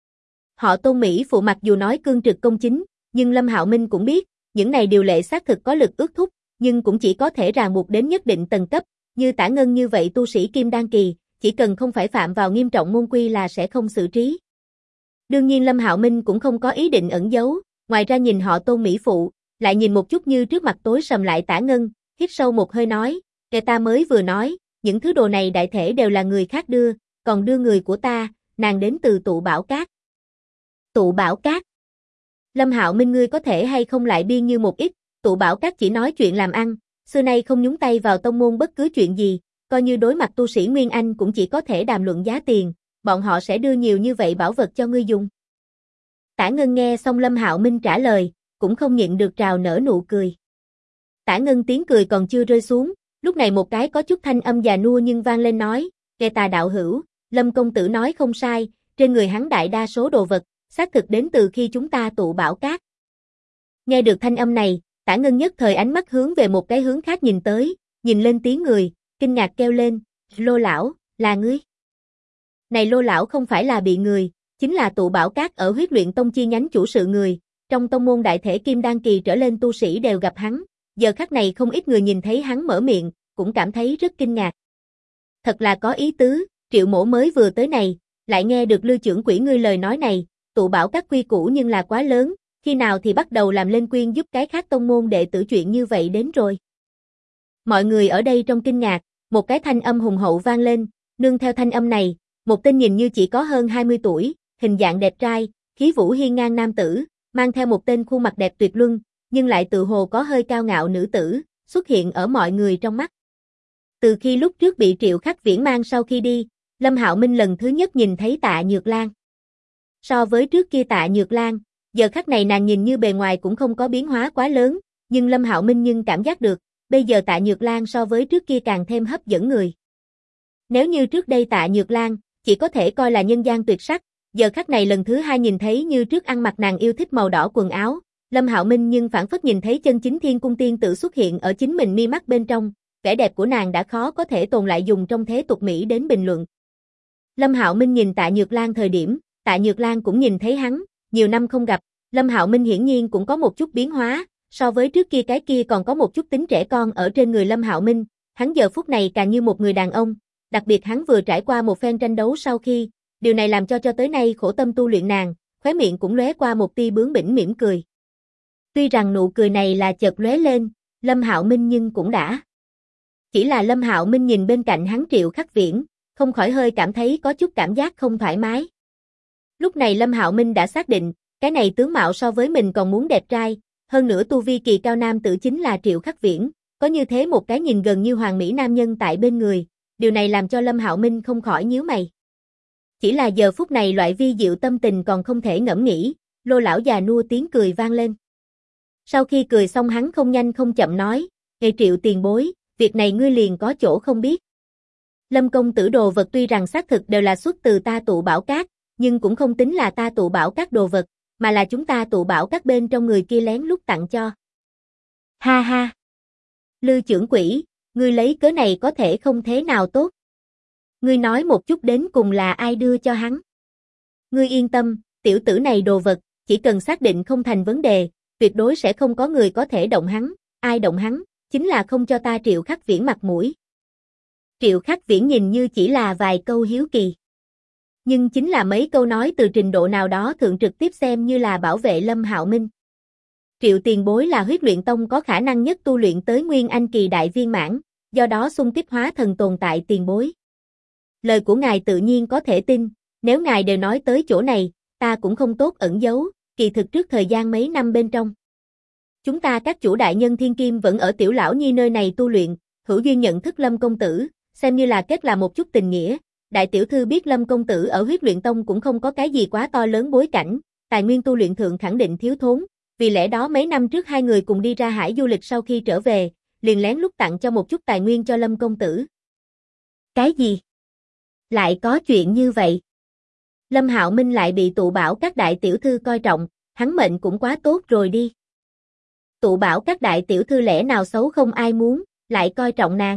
Họ Tôn Mỹ phụ mặc dù nói cương trực công chính, nhưng Lâm Hạo Minh cũng biết, những này điều lệ xác thực có lực ước thúc, nhưng cũng chỉ có thể ràng buộc đến nhất định tầng cấp, như Tả Ngân như vậy tu sĩ kim đan kỳ, chỉ cần không phải phạm vào nghiêm trọng môn quy là sẽ không xử trí. Đương nhiên Lâm Hạo Minh cũng không có ý định ẩn giấu, ngoài ra nhìn họ Tôn Mỹ phụ, lại nhìn một chút như trước mặt tối sầm lại Tả Ngân, hít sâu một hơi nói, "Kẻ ta mới vừa nói, những thứ đồ này đại thể đều là người khác đưa, còn đưa người của ta, nàng đến từ Tụ Bảo Cát." Tụ Bảo Cát? Lâm Hạo Minh ngươi có thể hay không lại biên như một ít, Tụ Bảo Cát chỉ nói chuyện làm ăn, xưa nay không nhúng tay vào tông môn bất cứ chuyện gì, coi như đối mặt tu sĩ Nguyên Anh cũng chỉ có thể đàm luận giá tiền, bọn họ sẽ đưa nhiều như vậy bảo vật cho ngươi dùng. Tả Ngân nghe xong Lâm Hạo Minh trả lời, cũng không nhịn được trào nở nụ cười. Tả Ngân tiếng cười còn chưa rơi xuống, lúc này một cái có chút thanh âm già nua nhưng vang lên nói, "Kẻ Tà đạo hữu, Lâm công tử nói không sai, trên người hắn đại đa số đồ vật, xác thực đến từ khi chúng ta Tụ Bảo Cát." Nghe được thanh âm này, Tả Ngân nhất thời ánh mắt hướng về một cái hướng khác nhìn tới, nhìn lên tiếng người, kinh ngạc kêu lên, "Lô lão, là ngươi?" Này Lô lão không phải là bị người, chính là Tụ Bảo Cát ở Huyết Luyện Tông chi nhánh chủ sự người, trong tông môn đại thể kim đan kỳ trở lên tu sĩ đều gặp hắn, giờ khắc này không ít người nhìn thấy hắn mở miệng, cũng cảm thấy rất kinh ngạc. Thật là có ý tứ, Triệu mỗ mới vừa tới này, lại nghe được Lưu trưởng quỹ ngươi lời nói này, Tụ Bảo Cát quy củ nhưng là quá lớn, khi nào thì bắt đầu làm lên quyên giúp cái khác tông môn đệ tử chuyện như vậy đến rồi. Mọi người ở đây trong kinh ngạc, một cái thanh âm hùng hậu vang lên, nương theo thanh âm này, Một tên nhìn như chỉ có hơn 20 tuổi, hình dạng đẹp trai, khí vũ hiên ngang nam tử, mang theo một tên khuôn mặt đẹp tuyệt luân, nhưng lại tự hồ có hơi cao ngạo nữ tử, xuất hiện ở mọi người trong mắt. Từ khi lúc trước bị Triệu Khắc Viễn mang sau khi đi, Lâm Hạo Minh lần thứ nhất nhìn thấy Tạ Nhược Lan. So với trước kia Tạ Nhược Lan, giờ khắc này nàng nhìn như bề ngoài cũng không có biến hóa quá lớn, nhưng Lâm Hạo Minh nhưng cảm giác được, bây giờ Tạ Nhược Lan so với trước kia càng thêm hấp dẫn người. Nếu như trước đây Tạ Nhược Lan chỉ có thể coi là nhân gian tuyệt sắc, giờ khắc này lần thứ hai nhìn thấy như trước ăn mặc nàng yêu thích màu đỏ quần áo, Lâm Hạo Minh nhưng phảng phất nhìn thấy chân chính thiên cung tiên tử xuất hiện ở chính mình mi mắt bên trong, vẻ đẹp của nàng đã khó có thể tồn lại dùng trong thế tục mỹ đến bình luận. Lâm Hạo Minh nhìn Tạ Nhược Lan thời điểm, Tạ Nhược Lan cũng nhìn thấy hắn, nhiều năm không gặp, Lâm Hạo Minh hiển nhiên cũng có một chút biến hóa, so với trước kia cái kia còn có một chút tính trẻ con ở trên người Lâm Hạo Minh, hắn giờ phút này càng như một người đàn ông, đặc biệt hắn vừa trải qua một phen tranh đấu sau khi, điều này làm cho tới nay khổ tâm tu luyện nàng, khóe miệng cũng lóe qua một tia bướng bỉnh mỉm cười. Tuy rằng nụ cười này là chợt lóe lên, Lâm Hạo Minh nhưng cũng đã. Chỉ là Lâm Hạo Minh nhìn bên cạnh hắn Triệu Khắc Viễn, không khỏi hơi cảm thấy có chút cảm giác không thoải mái. Lúc này Lâm Hạo Minh đã xác định, cái này tướng mạo so với mình còn muốn đẹp trai, hơn nữa tu vi kỳ cao nam tử chính là Triệu Khắc Viễn, có như thế một cái nhìn gần như hoàn mỹ nam nhân tại bên người, điều này làm cho Lâm Hạo Minh không khỏi nhíu mày. Chỉ là giờ phút này loại vi diệu tâm tình còn không thể ngẫm nghĩ, Lô lão già nua tiếng cười vang lên. Sau khi cười xong hắn không nhanh không chậm nói, "Ngài Triệu tiền bối, việc này ngươi liền có chỗ không biết. Lâm công tử đồ vật tuy rằng xác thực đều là xuất từ ta tụ bảo các, nhưng cũng không tính là ta tụ bảo các đồ vật, mà là chúng ta tụ bảo các bên trong người kia lén lút tặng cho." Ha ha! Lư trưởng quỹ, ngươi lấy cớ này có thể không thế nào tốt. Ngươi nói một chút đến cùng là ai đưa cho hắn. Ngươi yên tâm, tiểu tử này đồ vật, chỉ cần xác định không thành vấn đề, tuyệt đối sẽ không có người có thể động hắn, ai động hắn, chính là không cho ta Triệu Khắc Viễn mặt mũi. Triệu Khắc Viễn nhìn như chỉ là vài câu hiếu kỳ. Nhưng chính là mấy câu nói từ trình độ nào đó thượng trực tiếp xem như là bảo vệ Lâm Hạo Minh. Triệu tiền bối là huyết luyện tông có khả năng nhất tu luyện tới Nguyên Anh kỳ đại viên mãn, do đó xung kích hóa thần tồn tại tiền bối. Lời của ngài tự nhiên có thể tin, nếu ngài đều nói tới chỗ này, ta cũng không tốt ẩn giấu, kỳ thực trước thời gian mấy năm bên trong. Chúng ta các chủ đại nhân thiên kim vẫn ở tiểu lão nhi nơi này tu luyện, hữu duyên nhận thức Lâm công tử, xem như là kết là một chút tình nghĩa. Đại tiểu thư biết Lâm công tử ở huyết luyện tông cũng không có cái gì quá to lớn bối cảnh, tài nguyên tu luyện thượng khẳng định thiếu thốn, vì lẽ đó mấy năm trước hai người cùng đi ra hải du lịch sau khi trở về, liền lén lút tặng cho một chút tài nguyên cho Lâm công tử. Cái gì? Lại có chuyện như vậy? Lâm Hạo Minh lại bị tụ bảo các đại tiểu thư coi trọng, hắn mệnh cũng quá tốt rồi đi. Tụ bảo các đại tiểu thư lẽ nào xấu không ai muốn, lại coi trọng nàng.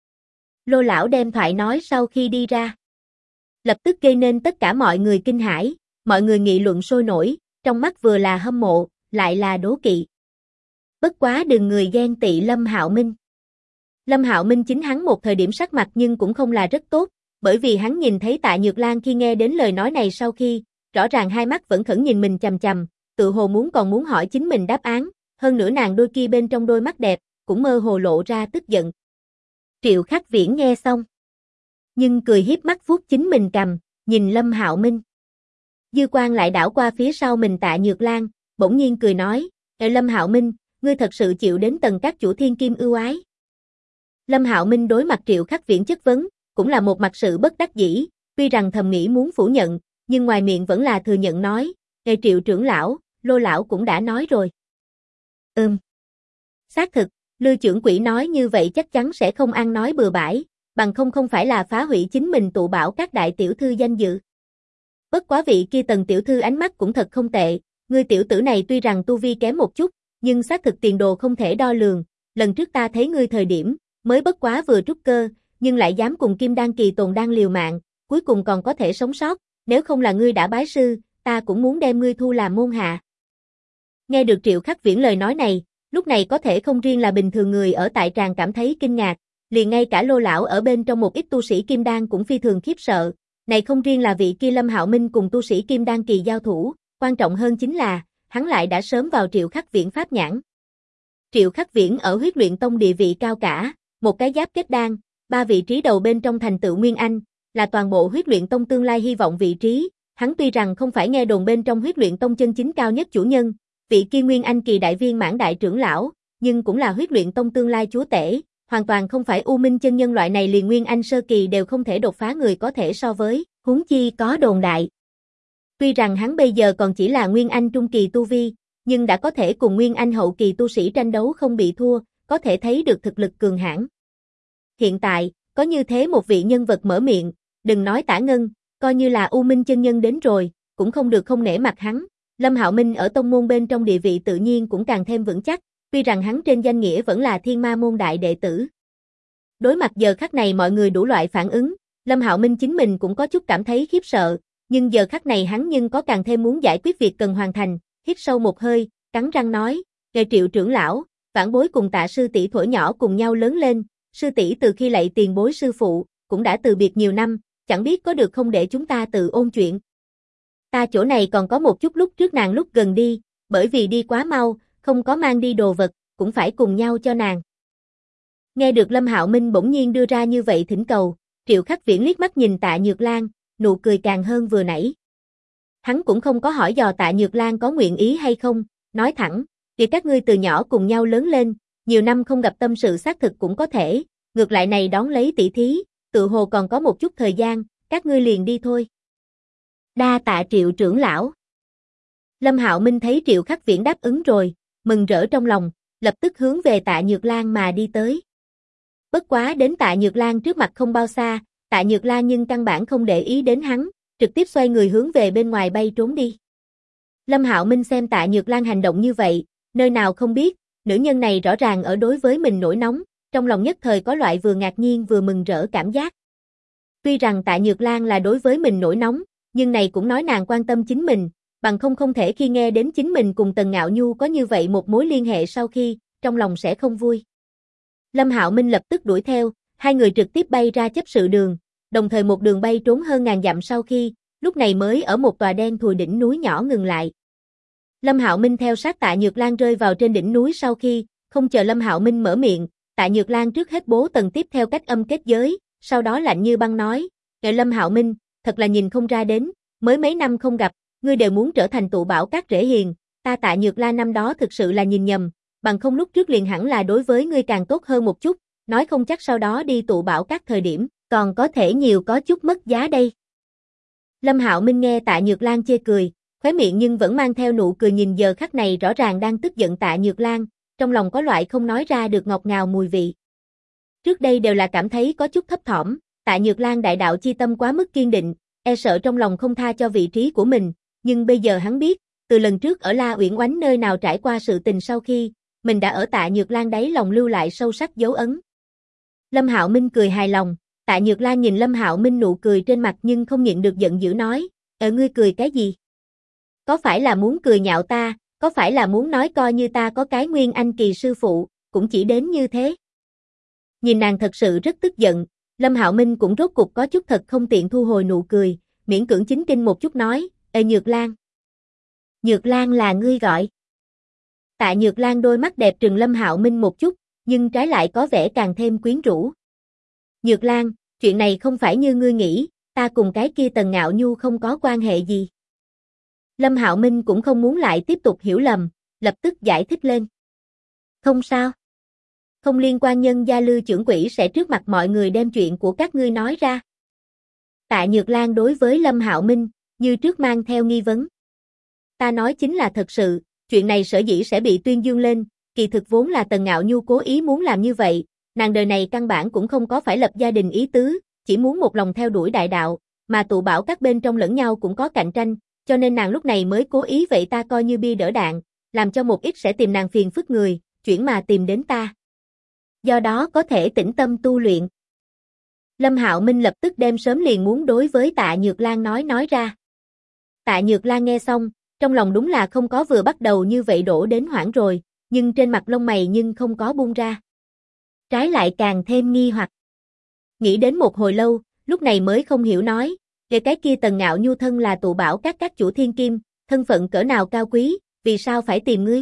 Lô lão đem thoại nói sau khi đi ra. Lập tức gây nên tất cả mọi người kinh hãi, mọi người nghị luận sôi nổi, trong mắt vừa là hâm mộ, lại là đố kỵ. Bất quá đừng người ghen tị Lâm Hạo Minh. Lâm Hạo Minh chính hắn một thời điểm sắc mặt nhưng cũng không là rất tốt, bởi vì hắn nhìn thấy Tạ Nhược Lan khi nghe đến lời nói này sau khi, rõ ràng hai mắt vẫn khẩn nhìn mình chằm chằm, tự hồ còn muốn hỏi chính mình đáp án, hơn nữa nàng đôi kia bên trong đôi mắt đẹp, cũng mơ hồ lộ ra tức giận. Triệu Khắc Viễn nghe xong, nhưng cười hiếp mắt vuốt chính mình cằm, nhìn Lâm Hạo Minh. Dư quang lại đảo qua phía sau mình Tạ Nhược Lan, bỗng nhiên cười nói, Lâm Hạo Minh, ngươi thật sự chịu đến tầng các chủ thiên kim ưu ái. Lâm Hạo Minh đối mặt Triệu Khắc Viễn chất vấn, cũng là một mặt sự bất đắc dĩ, tuy rằng thầm nghĩ muốn phủ nhận, nhưng ngoài miệng vẫn là thừa nhận nói, Triệu trưởng lão, Lô lão cũng đã nói rồi. Xác thực, Lư trưởng quỹ nói như vậy chắc chắn sẽ không ăn nói bừa bãi, bằng không phải là phá hủy chính mình tụ bảo các đại tiểu thư danh dự. Bất quá vị kia Tần tiểu thư ánh mắt cũng thật không tệ, ngươi tiểu tử này tuy rằng tu vi kém một chút, nhưng xác thực tiền đồ không thể đo lường, lần trước ta thấy ngươi thời điểm, mới bất quá vừa trúc cơ, nhưng lại dám cùng Kim Đan kỳ tồn đang liều mạng, cuối cùng còn có thể sống sót, nếu không là ngươi đã bái sư, ta cũng muốn đem ngươi thu làm môn hạ. Nghe được Triệu Khắc Viễn lời nói này, lúc này có thể không riêng là bình thường người ở tại tràng cảm thấy kinh ngạc, liền ngay cả Lô lão ở bên trong một ít tu sĩ Kim Đan cũng phi thường khiếp sợ, này không riêng là vị kia Lâm Hạo Minh cùng tu sĩ Kim Đan kỳ giao thủ, quan trọng hơn chính là, hắn lại đã sớm vào Triệu Khắc Viễn pháp nhãn. Triệu Khắc Viễn ở huyết luyện tông địa vị cao cả, một cái giáp kết đan, 3 vị trí đầu bên trong thành tựu Nguyên Anh, là toàn bộ Huyết Luyện Tông tương lai hy vọng vị trí. Hắn tuy rằng không phải nghe đồn bên trong Huyết Luyện Tông chân chính cao nhất chủ nhân, vị kia Nguyên Anh kỳ đại viên mãn đại trưởng lão, nhưng cũng là Huyết Luyện Tông tương lai chúa tể, hoàn toàn không phải U Minh chân nhân loại này liền Nguyên Anh sơ kỳ đều không thể đột phá người có thể so với, huống chi có đồn đại. Tuy rằng hắn bây giờ còn chỉ là Nguyên Anh trung kỳ tu vi, nhưng đã có thể cùng Nguyên Anh hậu kỳ tu sĩ tranh đấu không bị thua, có thể thấy được thực lực cường hãn. Hiện tại, có như thế một vị nhân vật mở miệng, đừng nói Tả Ngân, coi như là U Minh chân nhân đến rồi, cũng không được không nể mặt hắn. Lâm Hạo Minh ở tông môn bên trong địa vị tự nhiên cũng càng thêm vững chắc, tuy rằng hắn trên danh nghĩa vẫn là Thiên Ma môn đại đệ tử. Đối mặt giờ khắc này mọi người đủ loại phản ứng, Lâm Hạo Minh chính mình cũng có chút cảm thấy khiếp sợ, nhưng giờ khắc này hắn nhưng có càng thêm muốn giải quyết việc cần hoàn thành, hít sâu một hơi, cắn răng nói, "Ngài Triệu trưởng lão, vãn bối cùng Tạ sư tỷ thuở nhỏ cùng nhau lớn lên, sư tỷ từ khi lạy tiền bối sư phụ, cũng đã từ biệt nhiều năm, chẳng biết có được không để chúng ta tự ôn chuyện. Ta chỗ này còn có một chút lúc trước nàng lúc gần đi, bởi vì đi quá mau, không có mang đi đồ vật, cũng phải cùng nhau cho nàng." Nghe được Lâm Hạo Minh bỗng nhiên đưa ra như vậy thỉnh cầu, Triệu Khắc Viễn liếc mắt nhìn Tạ Nhược Lan, nụ cười càng hơn vừa nãy. Hắn cũng không có hỏi dò Tạ Nhược Lan có nguyện ý hay không, nói thẳng, "Vì các ngươi từ nhỏ cùng nhau lớn lên, nhiều năm không gặp tâm sự xác thực cũng có thể, ngược lại này đón lấy tỷ thí, tự hồ còn có một chút thời gian, các ngươi liền đi thôi." Đa tạ Triệu trưởng lão. Lâm Hạo Minh thấy Triệu Khắc Viễn đáp ứng rồi, mừng rỡ trong lòng, lập tức hướng về Tạ Nhược Lan mà đi tới. Bất quá đến Tạ Nhược Lan trước mặt không bao xa, Tạ Nhược Lan nhưng căn bản không để ý đến hắn, trực tiếp xoay người hướng về bên ngoài bay trốn đi. Lâm Hạo Minh xem Tạ Nhược Lan hành động như vậy, nơi nào không biết, nữ nhân này rõ ràng ở đối với mình nổi nóng, trong lòng nhất thời có loại vừa ngạc nhiên vừa mừng rỡ cảm giác. Tuy rằng Tạ Nhược Lan là đối với mình nổi nóng, nhưng này cũng nói nàng quan tâm chính mình, bằng không thể khi nghe đến chính mình cùng Tần Ngạo Nhu có như vậy một mối liên hệ sau khi, trong lòng sẽ không vui. Lâm Hạo Minh lập tức đuổi theo, hai người trực tiếp bay ra chấp sự đường, đồng thời một đường bay trốn hơn ngàn dặm sau khi, lúc này mới ở một tòa đen thùi đỉnh núi nhỏ ngừng lại. Lâm Hạo Minh theo sát Tạ Nhược Lan rơi vào trên đỉnh núi sau khi, không chờ Lâm Hạo Minh mở miệng, Tạ Nhược Lan trước hết bố tầng tiếp theo cách âm kết giới, sau đó lạnh như băng nói, "Ngài Lâm Hạo Minh, thật là nhìn không ra đến, mới mấy năm không gặp, ngươi đều muốn trở thành tụ bảo các rễ hiền, ta Tạ Nhược Lan năm đó thực sự là nhìn nhầm, bằng không lúc trước liền hẳn là đối với ngươi càng tốt hơn một chút, nói không chắc sau đó đi tụ bảo các thời điểm, còn có thể nhiều có chút mất giá đây." Lâm Hạo Minh nghe Tạ Nhược Lan chê cười, khóe miệng nhưng vẫn mang theo nụ cười, nhìn giờ khắc này rõ ràng đang tức giận Tạ Nhược Lan, trong lòng có loại không nói ra được ngọt ngào mùi vị. Trước đây đều là cảm thấy có chút thấp thỏm, Tạ Nhược Lan đại đạo chi tâm quá mức kiên định, e sợ trong lòng không tha cho vị trí của mình, nhưng bây giờ hắn biết, từ lần trước ở La Uyển Oánh nơi nào trải qua sự tình sau khi, mình đã ở Tạ Nhược Lan đáy lòng lưu lại sâu sắc dấu ấn. Lâm Hạo Minh cười hài lòng, Tạ Nhược Lan nhìn Lâm Hạo Minh nụ cười trên mặt nhưng không nhịn được giận dữ nói, ngươi cười cái gì? Có phải là muốn cười nhạo ta, có phải là muốn nói coi như ta có cái Nguyên Anh kỳ sư phụ, cũng chỉ đến như thế." Nhìn nàng thật sự rất tức giận, Lâm Hạo Minh cũng rốt cục có chút thật không tiện thu hồi nụ cười, miễn cưỡng chính kinh một chút nói, Nhược Lan. Nhược Lan là ngươi gọi. Tạ Nhược Lan đôi mắt đẹp trừng Lâm Hạo Minh một chút, nhưng trái lại có vẻ càng thêm quyến rũ. Nhược Lan, chuyện này không phải như ngươi nghĩ, ta cùng cái kia Tần Ngạo Nhu không có quan hệ gì. Lâm Hạo Minh cũng không muốn lại tiếp tục hiểu lầm, lập tức giải thích lên. Không sao. Không liên quan, nhân gia Lư trưởng quỹ sẽ trước mặt mọi người đem chuyện của các ngươi nói ra. Tạ Nhược Lan đối với Lâm Hạo Minh, như trước mang theo nghi vấn. Ta nói chính là thật sự, chuyện này sở dĩ sẽ bị tuyên dương lên, kỳ thực vốn là Tần Ngạo Nhu cố ý muốn làm như vậy, nàng đời này căn bản cũng không có phải lập gia đình ý tứ, chỉ muốn một lòng theo đuổi đại đạo, mà tụ bảo các bên trong lẫn nhau cũng có cạnh tranh, cho nên nàng lúc này mới cố ý vậy ta coi như bia đỡ đạn, làm cho một ít sẽ tìm nàng phiền phức người, chuyển mà tìm đến ta. Do đó có thể tĩnh tâm tu luyện. Lâm Hạo Minh lập tức đem sớm liền muốn đối với Tạ Nhược Lan nói ra. Tạ Nhược Lan nghe xong, trong lòng đúng là không có vừa bắt đầu như vậy đổ đến hoảng rồi, nhưng trên mặt lông mày nhưng không có buông ra. Trái lại càng thêm nghi hoặc. Nghĩ đến một hồi lâu, lúc này mới không hiểu nói, về cái kia Tần Ngạo Nhu thân là tụ bảo các chủ thiên kim, thân phận cỡ nào cao quý, vì sao phải tìm ngươi?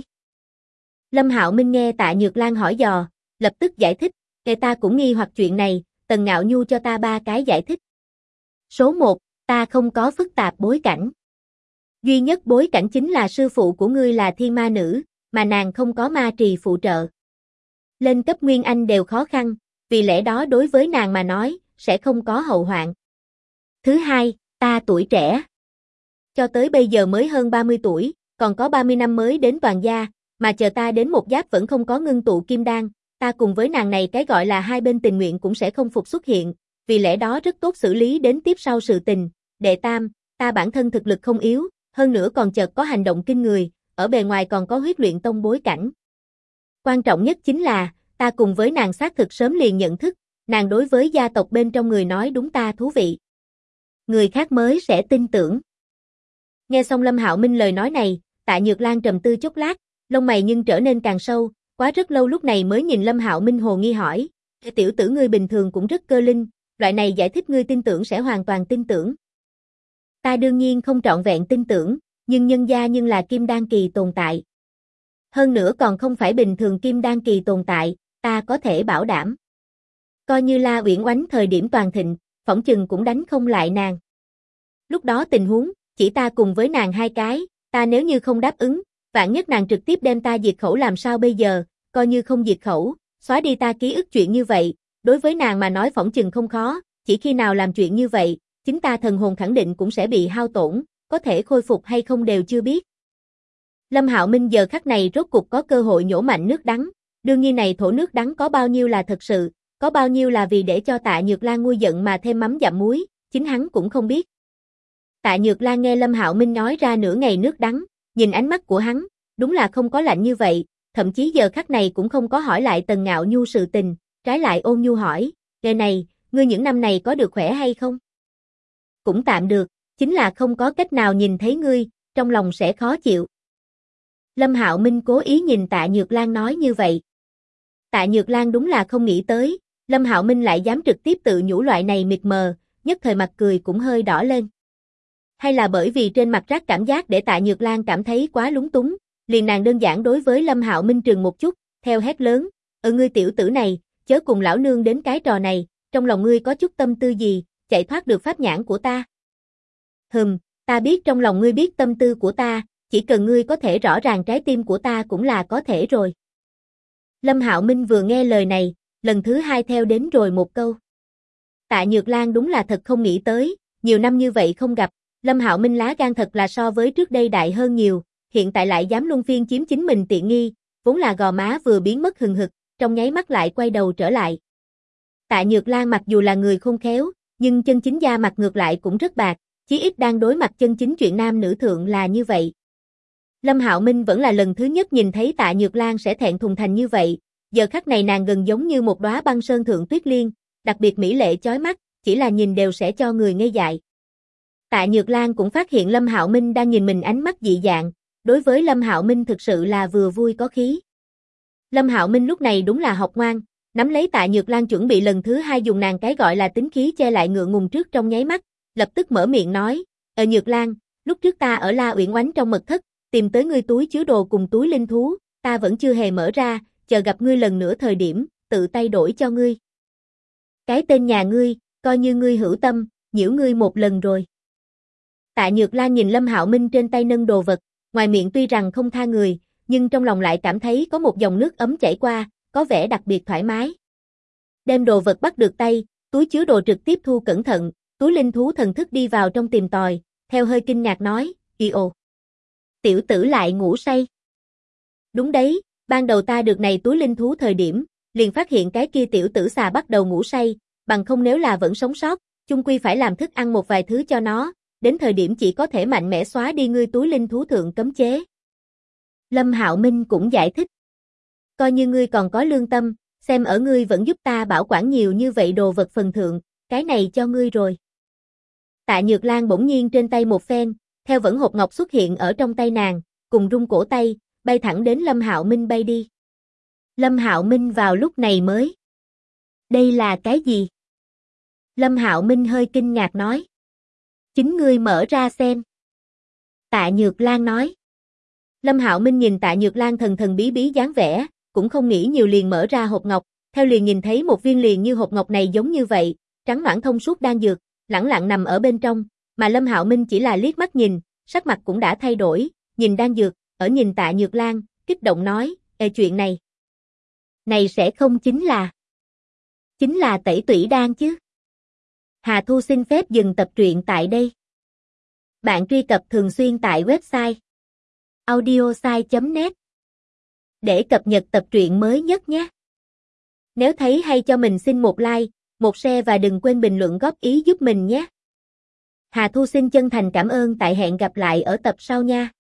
Lâm Hạo Minh nghe Tạ Nhược Lan hỏi dò, lập tức giải thích, ta cũng nghi hoặc chuyện này, Tần Ngạo Nhu cho ta 3 cái giải thích. Số 1, ta không có phức tạp bối cảnh. Duy nhất bối cảnh chính là sư phụ của ngươi là thiên ma nữ, mà nàng không có ma trì phụ trợ. Lên cấp Nguyên Anh đều khó khăn, vì lẽ đó đối với nàng mà nói, sẽ không có hậu hoạn. Thứ hai, ta tuổi trẻ. Cho tới bây giờ mới hơn 30 tuổi, còn có 30 năm mới đến toàn gia, mà chờ ta đến một giáp vẫn không có ngưng tụ kim đan, ta cùng với nàng này cái gọi là hai bên tình nguyện cũng sẽ không phục xuất hiện, vì lẽ đó rất tốt xử lý đến tiếp sau sự tình. Đệ tam, ta bản thân thực lực không yếu, hơn nữa còn chợt có hành động kinh người, ở bề ngoài còn có huyết luyện tông bối cảnh. Quan trọng nhất chính là, ta cùng với nàng xác thực sớm liền nhận thức, nàng đối với gia tộc bên trong người nói đúng ta thú vị. Người khác mới sẽ tin tưởng. Nghe xong Lâm Hạo Minh lời nói này, Tạ Nhược Lan trầm tư chốc lát, lông mày nhưng trở nên càng sâu, quá rất lâu lúc này mới nhìn Lâm Hạo Minh hồ nghi hỏi, tiểu tử ngươi bình thường cũng rất cơ linh, loại này giải thích ngươi tin tưởng sẽ hoàn toàn tin tưởng. Ta đương nhiên không trọn vẹn tin tưởng, nhưng nhân gia nhưng là kim đan kỳ tồn tại. Hơn nữa còn không phải bình thường kim đan kỳ tồn tại, ta có thể bảo đảm. Coi như La Uyển Oánh thời điểm toàn thịnh, phỏng chừng cũng đánh không lại nàng. Lúc đó tình huống, chỉ ta cùng với nàng hai cái, ta nếu như không đáp ứng, vạn nhất nàng trực tiếp đem ta diệt khẩu làm sao bây giờ, coi như không diệt khẩu, xóa đi ta ký ức chuyện như vậy, đối với nàng mà nói phỏng chừng không khó, chỉ khi nào làm chuyện như vậy, chính ta thần hồn khẳng định cũng sẽ bị hao tổn, có thể khôi phục hay không đều chưa biết. Lâm Hạo Minh giờ khắc này rốt cục có cơ hội nhổ mạnh nước đắng, đương nhiên này thổ nước đắng có bao nhiêu là thật sự, có bao nhiêu là vì để cho Tạ Nhược Lan nguôi giận mà thêm mắm dặm muối, chính hắn cũng không biết. Tạ Nhược Lan nghe Lâm Hạo Minh nói ra nửa ngày nước đắng, nhìn ánh mắt của hắn, đúng là không có lạnh như vậy, thậm chí giờ khắc này cũng không có hỏi lại Tần Ngạo Nhu sự tình, trái lại ôn nhu hỏi, "Ngày này, ngươi những năm này có được khỏe hay không?" "Cũng tạm được, chính là không có cách nào nhìn thấy ngươi, trong lòng sẽ khó chịu." Lâm Hạo Minh cố ý nhìn Tạ Nhược Lan nói như vậy. Tạ Nhược Lan đúng là không nghĩ tới, Lâm Hạo Minh lại dám trực tiếp tự nhủ loại này mịt mờ, nhất thời mặt cười cũng hơi đỏ lên. Hay là bởi vì trên mặt rác cảm giác để Tạ Nhược Lan cảm thấy quá lúng túng, liền nàng đơn giản đối với Lâm Hạo Minh trừng một chút, theo hét lớn, ngươi tiểu tử này, chớ cùng lão nương đến cái trò này, trong lòng ngươi có chút tâm tư gì, chạy thoát được pháp nhãn của ta." Ta biết trong lòng ngươi biết tâm tư của ta, chỉ cần ngươi có thể rõ ràng trái tim của ta cũng là có thể rồi." Lâm Hạo Minh vừa nghe lời này, lần thứ hai theo đến rồi một câu. Tạ Nhược Lan đúng là thật không nghĩ tới, nhiều năm như vậy không gặp, Lâm Hạo Minh lá gan thật là so với trước đây đại hơn nhiều, hiện tại lại dám luân phiên chiếm chính mình tiện nghi, vốn là gò má vừa biến mất hừng hực, trong nháy mắt lại quay đầu trở lại. Tạ Nhược Lan mặc dù là người khôn khéo, nhưng chân chính da mặt ngược lại cũng rất bạc, chí ít đang đối mặt chân chính chuyện nam nữ thượng là như vậy. Lâm Hạo Minh vẫn là lần thứ nhất nhìn thấy Tạ Nhược Lan sẽ thẹn thùng thành như vậy, giờ khắc này nàng gần giống như một đóa băng sơn thượng tuyết liên, đặc biệt mỹ lệ chói mắt, chỉ là nhìn đều sẽ cho người ngây dại. Tạ Nhược Lan cũng phát hiện Lâm Hạo Minh đang nhìn mình ánh mắt dị dạng, đối với Lâm Hạo Minh thực sự là vừa vui có khí. Lâm Hạo Minh lúc này đúng là học ngoan, nắm lấy Tạ Nhược Lan chuẩn bị lần thứ hai dùng nàng cái gọi là tính khí che lại ngượng ngùng trước trong nháy mắt, lập tức mở miệng nói, Nhược Lan, lúc trước ta ở La Uyển Oánh trong mật thất, tìm tới ngươi túi chứa đồ cùng túi linh thú, ta vẫn chưa hề mở ra, chờ gặp ngươi lần nữa thời điểm, tự tay đổi cho ngươi. Cái tên nhà ngươi, coi như ngươi hữu tâm, nhiễu ngươi một lần rồi." Tạ Nhược Lan nhìn Lâm Hạo Minh trên tay nâng đồ vật, ngoài miệng tuy rằng không tha người, nhưng trong lòng lại cảm thấy có một dòng nước ấm chảy qua, có vẻ đặc biệt thoải mái. Đem đồ vật bắt được tay, túi chứa đồ trực tiếp thu cẩn thận, túi linh thú thần thức đi vào trong tìm tòi, theo hơi kinh ngạc nói, ồ, tiểu tử lại ngủ say. Đúng đấy, ban đầu ta được này túi linh thú thời điểm, liền phát hiện cái kia tiểu tử xà bắt đầu ngủ say, bằng không nếu là vẫn sống sót, chung quy phải làm thức ăn một vài thứ cho nó, đến thời điểm chỉ có thể mạnh mẽ xóa đi ngươi túi linh thú thượng cấm chế. Lâm Hạo Minh cũng giải thích. Coi như ngươi còn có lương tâm, xem ở ngươi vẫn giúp ta bảo quản nhiều như vậy đồ vật phần thượng, cái này cho ngươi rồi. Tạ Nhược Lan bỗng nhiên trên tay một phen, theo vẫn hộp ngọc xuất hiện ở trong tay nàng, cùng rung cổ tay, bay thẳng đến Lâm Hạo Minh bay đi. Lâm Hạo Minh vào lúc này mới. Đây là cái gì? Lâm Hạo Minh hơi kinh ngạc nói. Chính ngươi mở ra xem. Tạ Nhược Lan nói. Lâm Hạo Minh nhìn Tạ Nhược Lan thần thần bí bí dáng vẻ, cũng không nghĩ nhiều liền mở ra hộp ngọc, theo liền nhìn thấy một viên liền như hộp ngọc này giống như vậy, trắng nõn thông suốt đan dược, lẳng lặng nằm ở bên trong, mà Lâm Hạo Minh chỉ là liếc mắt nhìn, sắc mặt cũng đã thay đổi, nhìn đan dược, ở nhìn Tạ Nhược Lan, kích động nói, chuyện này sẽ không chính là tẩy tủy đan chứ. Hà Thu xin phép dừng tập truyện tại đây. Bạn truy cập thường xuyên tại website audiosai.net để cập nhật tập truyện mới nhất nhé. Nếu thấy hay cho mình xin một like, một share và đừng quên bình luận góp ý giúp mình nhé. Hà Thu xin chân thành cảm ơn, tại hẹn gặp lại ở tập sau nha.